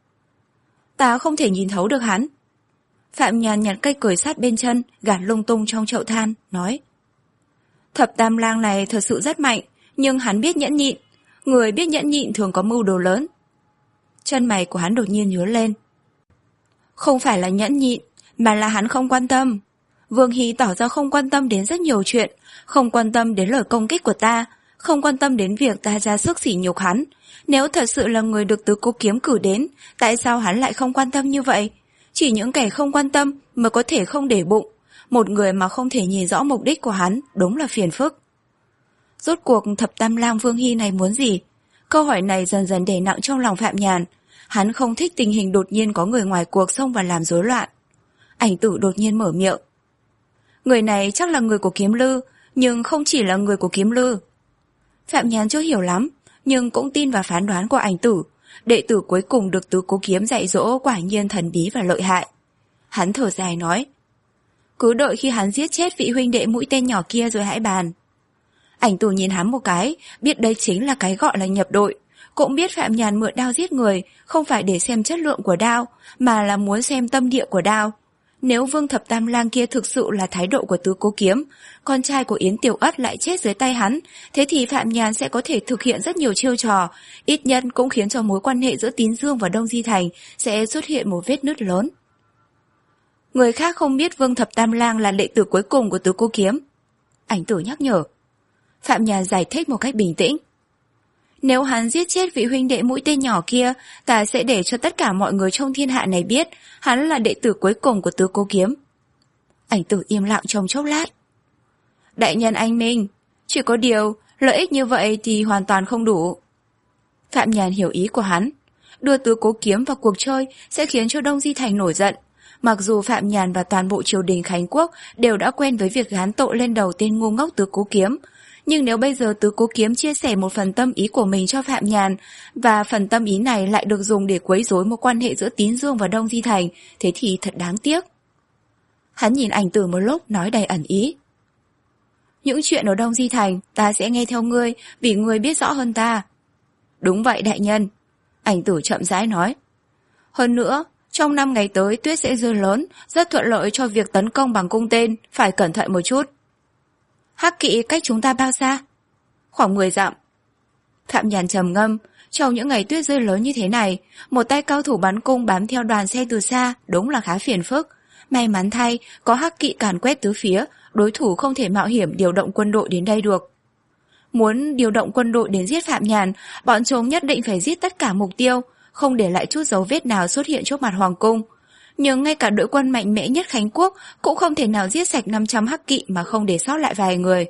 Ta không thể nhìn thấu được hắn. Phạm Nhàn nhặt cây cởi sát bên chân, gạt lung tung trong chậu than, nói: Thập Tam Lang này thật sự rất mạnh, nhưng hắn biết nhẫn nhịn. Người biết nhẫn nhịn thường có mưu đồ lớn. Chân mày của hắn đột nhiên nhướng lên. Không phải là nhẫn nhịn, mà là hắn không quan tâm. Vương Hy tỏ ra không quan tâm đến rất nhiều chuyện, không quan tâm đến lời công kích của ta, không quan tâm đến việc ta ra sức sỉ nhục hắn. Nếu thật sự là người được Tứ Cố Kiếm cử đến, tại sao hắn lại không quan tâm như vậy? Chỉ những kẻ không quan tâm mới có thể không để bụng. Một người mà không thể nhìn rõ mục đích của hắn đúng là phiền phức. Rốt cuộc Thập Tam Lang Vương Hy này muốn gì? Câu hỏi này dần dần đè nặng trong lòng Phạm Nhàn. Hắn không thích tình hình đột nhiên có người ngoài cuộc xông vào làm rối loạn. Ảnh Tử đột nhiên mở miệng. Người này chắc là người của Kiếm Lư, nhưng không chỉ là người của Kiếm Lư. Phạm Nhàn chưa hiểu lắm, nhưng cũng tin vào phán đoán của Ảnh Tử. Đệ tử cuối cùng được Tứ Cố Kiếm dạy dỗ quả nhiên thần bí và lợi hại. Hắn thở dài nói: Cứ đợi khi hắn giết chết vị huynh đệ mũi tên nhỏ kia rồi hãy bàn. Ảnh Tử nhìn hắn một cái, biết đây chính là cái gọi là nhập đội. Cũng biết Phạm Nhàn mượn đao giết người không phải để xem chất lượng của đao, mà là muốn xem tâm địa của đao. Nếu Vương Thập Tam Lang kia thực sự là thái độ của Tứ Cố Kiếm, con trai của Yến Tiểu Ất lại chết dưới tay hắn, thế thì Phạm Nhàn sẽ có thể thực hiện rất nhiều chiêu trò, ít nhất cũng khiến cho mối quan hệ giữa Tín Dương và Đông Di Thành sẽ xuất hiện một vết nứt lớn. Người khác không biết Vương Thập Tam Lang là đệ tử cuối cùng của Tứ Cố Kiếm. Ảnh Tử nhắc nhở. Phạm Nhàn giải thích một cách bình tĩnh. Nếu hắn giết chết vị huynh đệ mũi tên nhỏ kia, ta sẽ để cho tất cả mọi người trong thiên hạ này biết hắn là đệ tử cuối cùng của Tứ Cố Kiếm. Ảnh Tử im lặng trong chốc lát. Đại nhân anh minh, chỉ có điều lợi ích như vậy thì hoàn toàn không đủ. Phạm Nhàn hiểu ý của hắn. Đưa Tứ Cố Kiếm vào cuộc chơi sẽ khiến cho Đông Di Thành nổi giận. Mặc dù Phạm Nhàn và toàn bộ triều đình Khánh Quốc đều đã quen với việc gán tội lên đầu tên ngu ngốc Tứ Cố Kiếm, nhưng nếu bây giờ Tứ Cố Kiếm chia sẻ một phần tâm ý của mình cho Phạm Nhàn, và phần tâm ý này lại được dùng để quấy rối một quan hệ giữa Tín Dương và Đông Di Thành, thế thì thật đáng tiếc. Hắn nhìn Ảnh Tử một lúc nói đầy ẩn ý. Những chuyện ở Đông Di Thành ta sẽ nghe theo ngươi, vì ngươi biết rõ hơn ta. Đúng vậy đại nhân, Ảnh Tử chậm rãi nói. Hơn nữa, trong năm ngày tới tuyết sẽ rơi lớn, rất thuận lợi cho việc tấn công bằng cung tên, phải cẩn thận một chút. Hắc Kỵ cách chúng ta bao xa? Khoảng mười dặm. Phạm Nhàn trầm ngâm, trong những ngày tuyết rơi lớn như thế này, một tay cao thủ bắn cung bám theo đoàn xe từ xa đúng là khá phiền phức. May mắn thay, có Hắc Kỵ càn quét tứ phía, đối thủ không thể mạo hiểm điều động quân đội đến đây được. Muốn điều động quân đội đến giết Phạm Nhàn, bọn chúng nhất định phải giết tất cả mục tiêu, không để lại chút dấu vết nào xuất hiện trước mặt hoàng cung. Nhưng ngay cả đội quân mạnh mẽ nhất Khánh Quốc cũng không thể nào giết sạch năm trăm Hắc Kỵ mà không để sót lại vài người.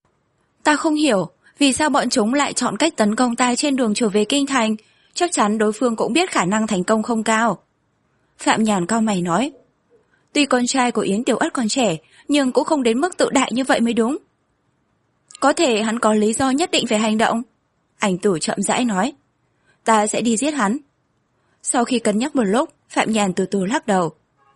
Ta không hiểu vì sao bọn chúng lại chọn cách tấn công ta trên đường trở về kinh thành, chắc chắn đối phương cũng biết khả năng thành công không cao. Phạm Nhàn cau mày nói. Tuy con trai của Yến Tiểu Ất còn trẻ, nhưng cũng không đến mức tự đại như vậy mới đúng. Có thể hắn có lý do nhất định phải hành động. Ảnh Tử chậm rãi nói. Ta sẽ đi giết hắn. Sau khi cân nhắc một lúc, Phạm Nhàn từ từ lắc đầu.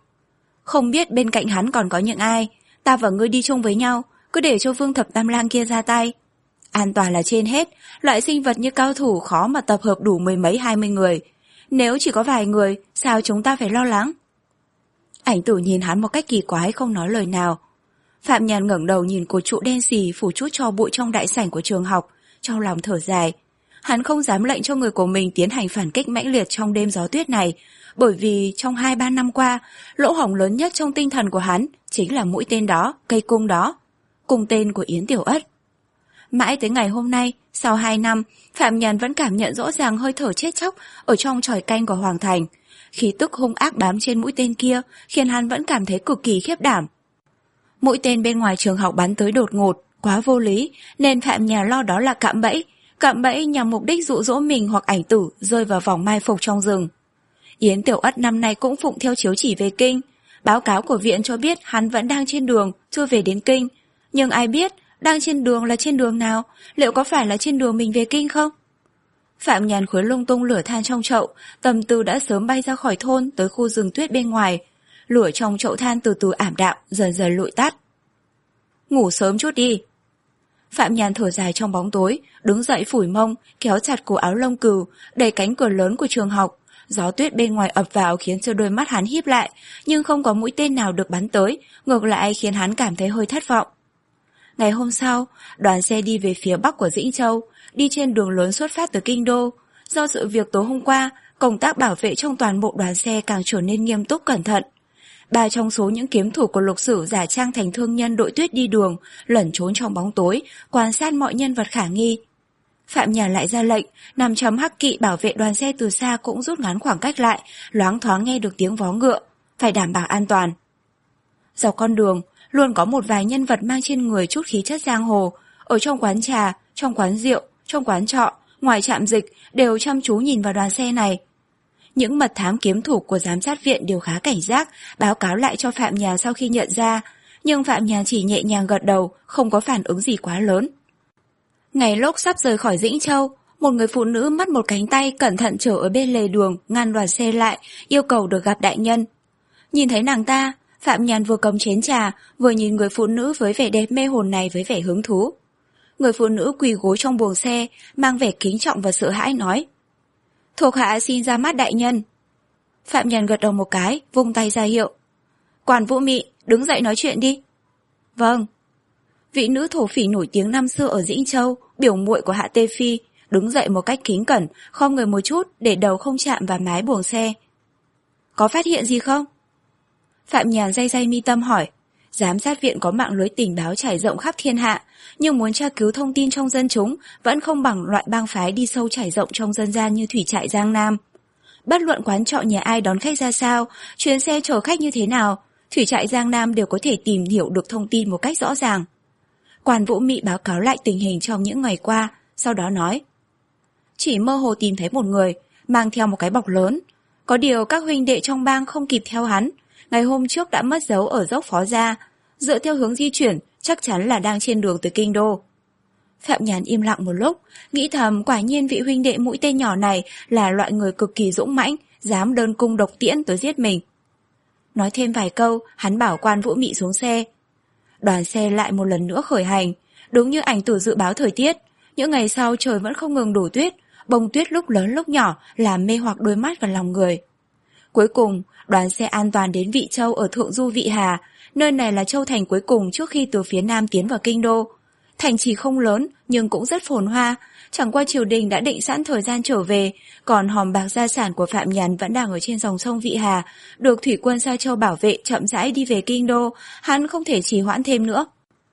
Không biết bên cạnh hắn còn có những ai, ta và ngươi đi chung với nhau, cứ để cho Vương Thập Tam Lang kia ra tay. An toàn là trên hết, loại sinh vật như cao thủ khó mà tập hợp đủ mười mấy hai mươi người. Nếu chỉ có vài người, sao chúng ta phải lo lắng? Ảnh Tử nhìn hắn một cách kỳ quái không nói lời nào. Phạm Nhàn ngẩng đầu nhìn cột trụ đen xì phủ chút tro bụi trong đại sảnh của trường học, trong lòng thở dài. Hắn không dám lệnh cho người của mình tiến hành phản kích mãnh liệt trong đêm gió tuyết này, bởi vì trong hai ba năm qua, lỗ hổng lớn nhất trong tinh thần của hắn chính là mũi tên đó, cây cung đó, cung tên của Yến Tiểu Ất. Mãi tới ngày hôm nay, sau hai năm, Phạm Nhàn vẫn cảm nhận rõ ràng hơi thở chết chóc ở trong chòi canh của Hoàng Thành. Khí tức hung ác bám trên mũi tên kia khiến hắn vẫn cảm thấy cực kỳ khiếp đảm. Mũi tên bên ngoài trường học bắn tới đột ngột, quá vô lý, nên Phạm Nhàn lo đó là cạm bẫy, cạm bẫy nhằm mục đích dụ dỗ mình hoặc Ảnh Tử rơi vào vòng mai phục trong rừng. Yến Tiểu Ất năm nay cũng phụng theo chiếu chỉ về kinh. Báo cáo của viện cho biết hắn vẫn đang trên đường, chưa về đến kinh. Nhưng ai biết, đang trên đường là trên đường nào, liệu có phải là trên đường mình về kinh không? Phạm Nhàn khuấy lung tung lửa than trong chậu, tâm tư đã sớm bay ra khỏi thôn tới khu rừng tuyết bên ngoài. Lửa trong chậu than từ từ ảm đạm, dần dần lụi tắt. Ngủ sớm chút đi. Phạm Nhàn thở dài trong bóng tối, đứng dậy phủi mông, kéo chặt cổ áo lông cừu, đẩy cánh cửa lớn của trường học. Gió tuyết bên ngoài ập vào khiến cho đôi mắt hắn híp lại, nhưng không có mũi tên nào được bắn tới, ngược lại khiến hắn cảm thấy hơi thất vọng. Ngày hôm sau, đoàn xe đi về phía bắc của Dĩnh Châu, đi trên đường lớn xuất phát từ kinh đô. Do sự việc tối hôm qua, công tác bảo vệ trong toàn bộ đoàn xe càng trở nên nghiêm túc cẩn thận. Ba trong số những kiếm thủ của Lục Sử giả trang thành thương nhân đội tuyết đi đường, lẩn trốn trong bóng tối, quan sát mọi nhân vật khả nghi. Phạm Nhàn lại ra lệnh, năm trăm Hắc Kỵ bảo vệ đoàn xe từ xa cũng rút ngắn khoảng cách lại, loáng thoáng nghe được tiếng vó ngựa, phải đảm bảo an toàn. Dọc con đường, luôn có một vài nhân vật mang trên người chút khí chất giang hồ, ở trong quán trà, trong quán rượu, trong quán trọ, ngoài trạm dịch đều chăm chú nhìn vào đoàn xe này. Những mật thám kiếm thủ của giám sát viện đều khá cảnh giác, báo cáo lại cho Phạm Nhàn sau khi nhận ra, nhưng Phạm Nhàn chỉ nhẹ nhàng gật đầu, không có phản ứng gì quá lớn. Ngày lúc sắp rời khỏi Dĩnh Châu, một người phụ nữ mất một cánh tay cẩn thận chờ ở bên lề đường, ngăn đoàn xe lại, yêu cầu được gặp đại nhân. Nhìn thấy nàng ta, Phạm Nhàn vừa cầm chén trà, vừa nhìn người phụ nữ với vẻ đẹp mê hồn này với vẻ hứng thú. Người phụ nữ quỳ gối trong buồng xe, mang vẻ kính trọng và sợ hãi nói: "Thuộc hạ xin ra mắt đại nhân." Phạm Nhàn gật đầu một cái, vung tay ra hiệu: "Quản Vũ Mị, đứng dậy nói chuyện đi." "Vâng." Vị nữ thổ phỉ nổi tiếng năm xưa ở Dĩnh Châu, biểu muội của Hạ Tê Phi, đứng dậy một cách kính cẩn, khom người một chút để đầu không chạm vào mái buồng xe. "Có phát hiện gì không?" Phạm Nhàn day day mi tâm hỏi: Giám sát viện có mạng lưới tình báo trải rộng khắp thiên hạ, nhưng muốn tra cứu thông tin trong dân chúng vẫn không bằng loại bang phái đi sâu trải rộng trong dân gian như thủy trại Giang Nam. Bất luận quán trọ nhà ai đón khách ra sao, chuyến xe chở khách như thế nào, thủy trại Giang Nam đều có thể tìm hiểu được thông tin một cách rõ ràng. Quan Vũ Mị báo cáo lại tình hình trong những ngày qua, sau đó nói: chỉ mơ hồ tìm thấy một người, mang theo một cái bọc lớn. Có điều các huynh đệ trong bang không kịp theo hắn, ngày hôm trước đã mất dấu ở dốc Phó Gia. Dựa theo hướng di chuyển, chắc chắn là đang trên đường tới Kinh Đô. Phạm Nhàn im lặng một lúc, nghĩ thầm quả nhiên vị huynh đệ mũi tên nhỏ này là loại người cực kỳ dũng mãnh, dám đơn cung độc tiễn tới giết mình. Nói thêm vài câu, hắn bảo Quan Vũ Mị xuống xe. Đoàn xe lại một lần nữa khởi hành, đúng như ảnh tử dự báo thời tiết. Những ngày sau trời vẫn không ngừng đổ tuyết, bông tuyết lúc lớn lúc nhỏ làm mê hoặc đôi mắt và lòng người. Cuối cùng, đoàn xe an toàn đến Vị Châu ở Thượng Du Vị Hà. Nơi này là châu thành cuối cùng trước khi từ phía Nam tiến vào Kinh Đô. Thành chỉ không lớn nhưng cũng rất phồn hoa, chẳng qua triều đình đã định sẵn thời gian trở về, còn hòm bạc gia sản của Phạm Nhàn vẫn đang ở trên dòng sông Vị Hà, được thủy quân Sa Châu bảo vệ chậm rãi đi về Kinh Đô, hắn không thể trì hoãn thêm nữa.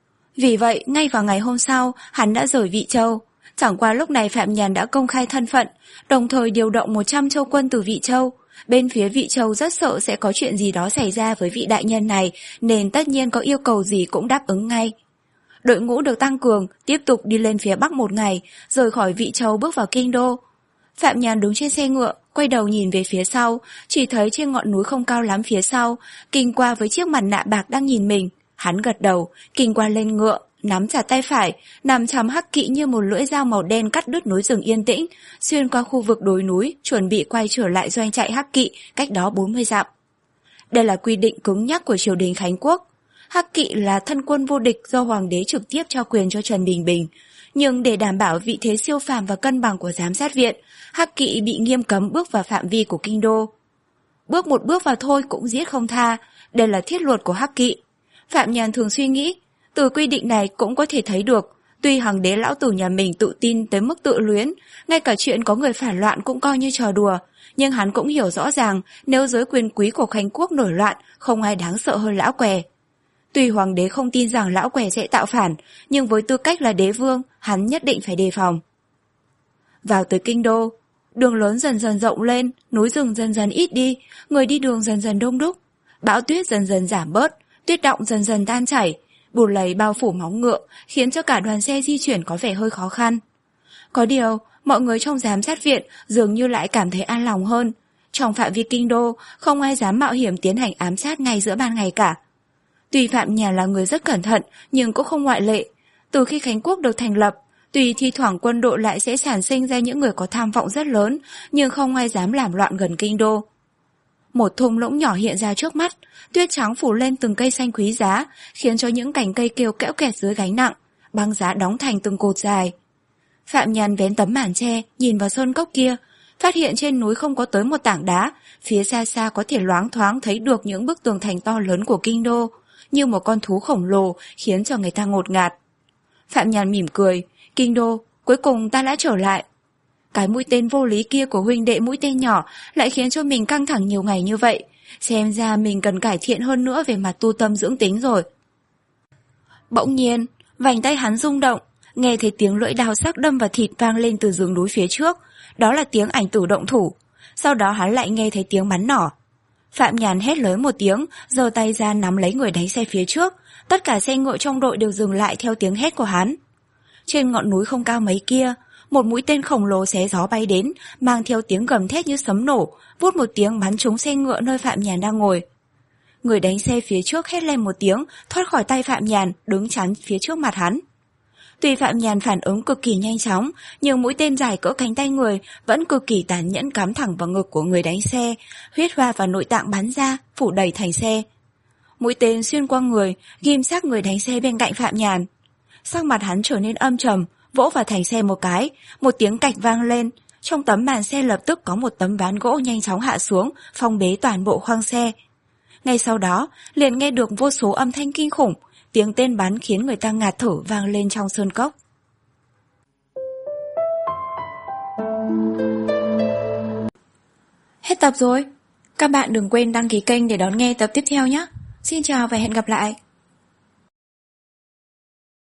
Vì vậy, ngay vào ngày hôm sau, hắn đã rời Vị Châu. Chẳng qua lúc này Phạm Nhàn đã công khai thân phận, đồng thời điều động một trăm châu quân từ Vị Châu. Bên phía Vị Châu rất sợ sẽ có chuyện gì đó xảy ra với vị đại nhân này, nên tất nhiên có yêu cầu gì cũng đáp ứng ngay. Đội ngũ được tăng cường, tiếp tục đi lên phía Bắc một ngày, rời khỏi Vị Châu bước vào Kinh Đô. Phạm Nhàn đứng trên xe ngựa, quay đầu nhìn về phía sau, chỉ thấy trên ngọn núi không cao lắm phía sau, Kinh Qua với chiếc mặt nạ bạc đang nhìn mình. Hắn gật đầu, Kinh Qua lên ngựa, nắm chặt tay phải, nằm chằm Hắc Kỵ như một lưỡi dao màu đen cắt đứt núi rừng yên tĩnh, xuyên qua khu vực đồi núi, chuẩn bị quay trở lại doanh trại Hắc Kỵ, cách đó bốn mươi dặm. Đây là quy định cứng nhắc của triều đình Khánh Quốc. Hắc Kỵ là thân quân vô địch do hoàng đế trực tiếp trao quyền cho Trần Bình Bình, nhưng để đảm bảo vị thế siêu phàm và cân bằng của giám sát viện, Hắc Kỵ bị nghiêm cấm bước vào phạm vi của Kinh Đô. Bước một bước vào thôi cũng giết không tha, đây là thiết luật của Hắc Kỵ. Phạm Nhàn thường suy nghĩ, từ quy định này cũng có thể thấy được, tuy hoàng đế lão tử nhà mình tự tin tới mức tự luyến, ngay cả chuyện có người phản loạn cũng coi như trò đùa, nhưng hắn cũng hiểu rõ ràng nếu giới quyền quý của Khánh Quốc nổi loạn, không ai đáng sợ hơn lão què. Tuy hoàng đế không tin rằng lão què sẽ tạo phản, nhưng với tư cách là đế vương, hắn nhất định phải đề phòng. Vào tới Kinh Đô, đường lớn dần dần rộng lên, núi rừng dần dần ít đi, người đi đường dần dần đông đúc, bão tuyết dần dần giảm bớt, tuyết đọng dần dần tan chảy, bùn lầy bao phủ móng ngựa, khiến cho cả đoàn xe di chuyển có vẻ hơi khó khăn. Có điều, mọi người trong giám sát viện dường như lại cảm thấy an lòng hơn. Trong phạm vi Kinh Đô, không ai dám mạo hiểm tiến hành ám sát ngay giữa ban ngày cả. Tuy Phạm Nhàn là người rất cẩn thận, nhưng cũng không ngoại lệ. Từ khi Khánh Quốc được thành lập, tuy thi thoảng quân đội lại sẽ sản sinh ra những người có tham vọng rất lớn, nhưng không ai dám làm loạn gần Kinh Đô. Một thung lũng nhỏ hiện ra trước mắt, tuyết trắng phủ lên từng cây xanh quý giá, khiến cho những cành cây kêu kẽo kẹt dưới gánh nặng, băng giá đóng thành từng cột dài. Phạm Nhàn vén tấm màn tre, nhìn vào sơn cốc kia, phát hiện trên núi không có tới một tảng đá, phía xa xa có thể loáng thoáng thấy được những bức tường thành to lớn của Kinh Đô, như một con thú khổng lồ khiến cho người ta ngột ngạt. Phạm Nhàn mỉm cười, Kinh Đô, cuối cùng ta đã trở lại. Cái mũi tên vô lý kia của huynh đệ mũi tên nhỏ lại khiến cho mình căng thẳng nhiều ngày như vậy. Xem ra mình cần cải thiện hơn nữa về mặt tu tâm dưỡng tính rồi. Bỗng nhiên, vành tay hắn rung động, nghe thấy tiếng lưỡi đao sắc đâm vào thịt vang lên từ rừng núi phía trước. Đó là tiếng ảnh tử động thủ. Sau đó hắn lại nghe thấy tiếng bắn nỏ. Phạm Nhàn hét lớn một tiếng, giơ tay ra nắm lấy người đánh xe phía trước. Tất cả xe ngựa trong đội đều dừng lại theo tiếng hét của hắn. Trên ngọn núi không cao mấy kia, một mũi tên khổng lồ xé gió bay đến, mang theo tiếng gầm thét như sấm nổ, vút một tiếng bắn trúng xe ngựa nơi Phạm Nhàn đang ngồi. Người đánh xe phía trước hét lên một tiếng, thoát khỏi tay Phạm Nhàn, đứng chắn phía trước mặt hắn. Tuy Phạm Nhàn phản ứng cực kỳ nhanh chóng, nhưng mũi tên dài cỡ cánh tay người vẫn cực kỳ tàn nhẫn cắm thẳng vào ngực của người đánh xe, huyết hoa và nội tạng bắn ra, phủ đầy thành xe. Mũi tên xuyên qua người, ghim xác người đánh xe bên cạnh Phạm Nhàn. Sắc mặt hắn trở nên âm trầm, vỗ vào thành xe một cái, một tiếng cạch vang lên. Trong tấm màn xe lập tức có một tấm ván gỗ nhanh chóng hạ xuống, phong bế toàn bộ khoang xe. Ngay sau đó, liền nghe được vô số âm thanh kinh khủng, tiếng tên bắn khiến người ta ngạt thở vang lên trong sơn cốc. Hết tập rồi. Các bạn đừng quên đăng ký kênh để đón nghe tập tiếp theo nhé. Xin chào và hẹn gặp lại.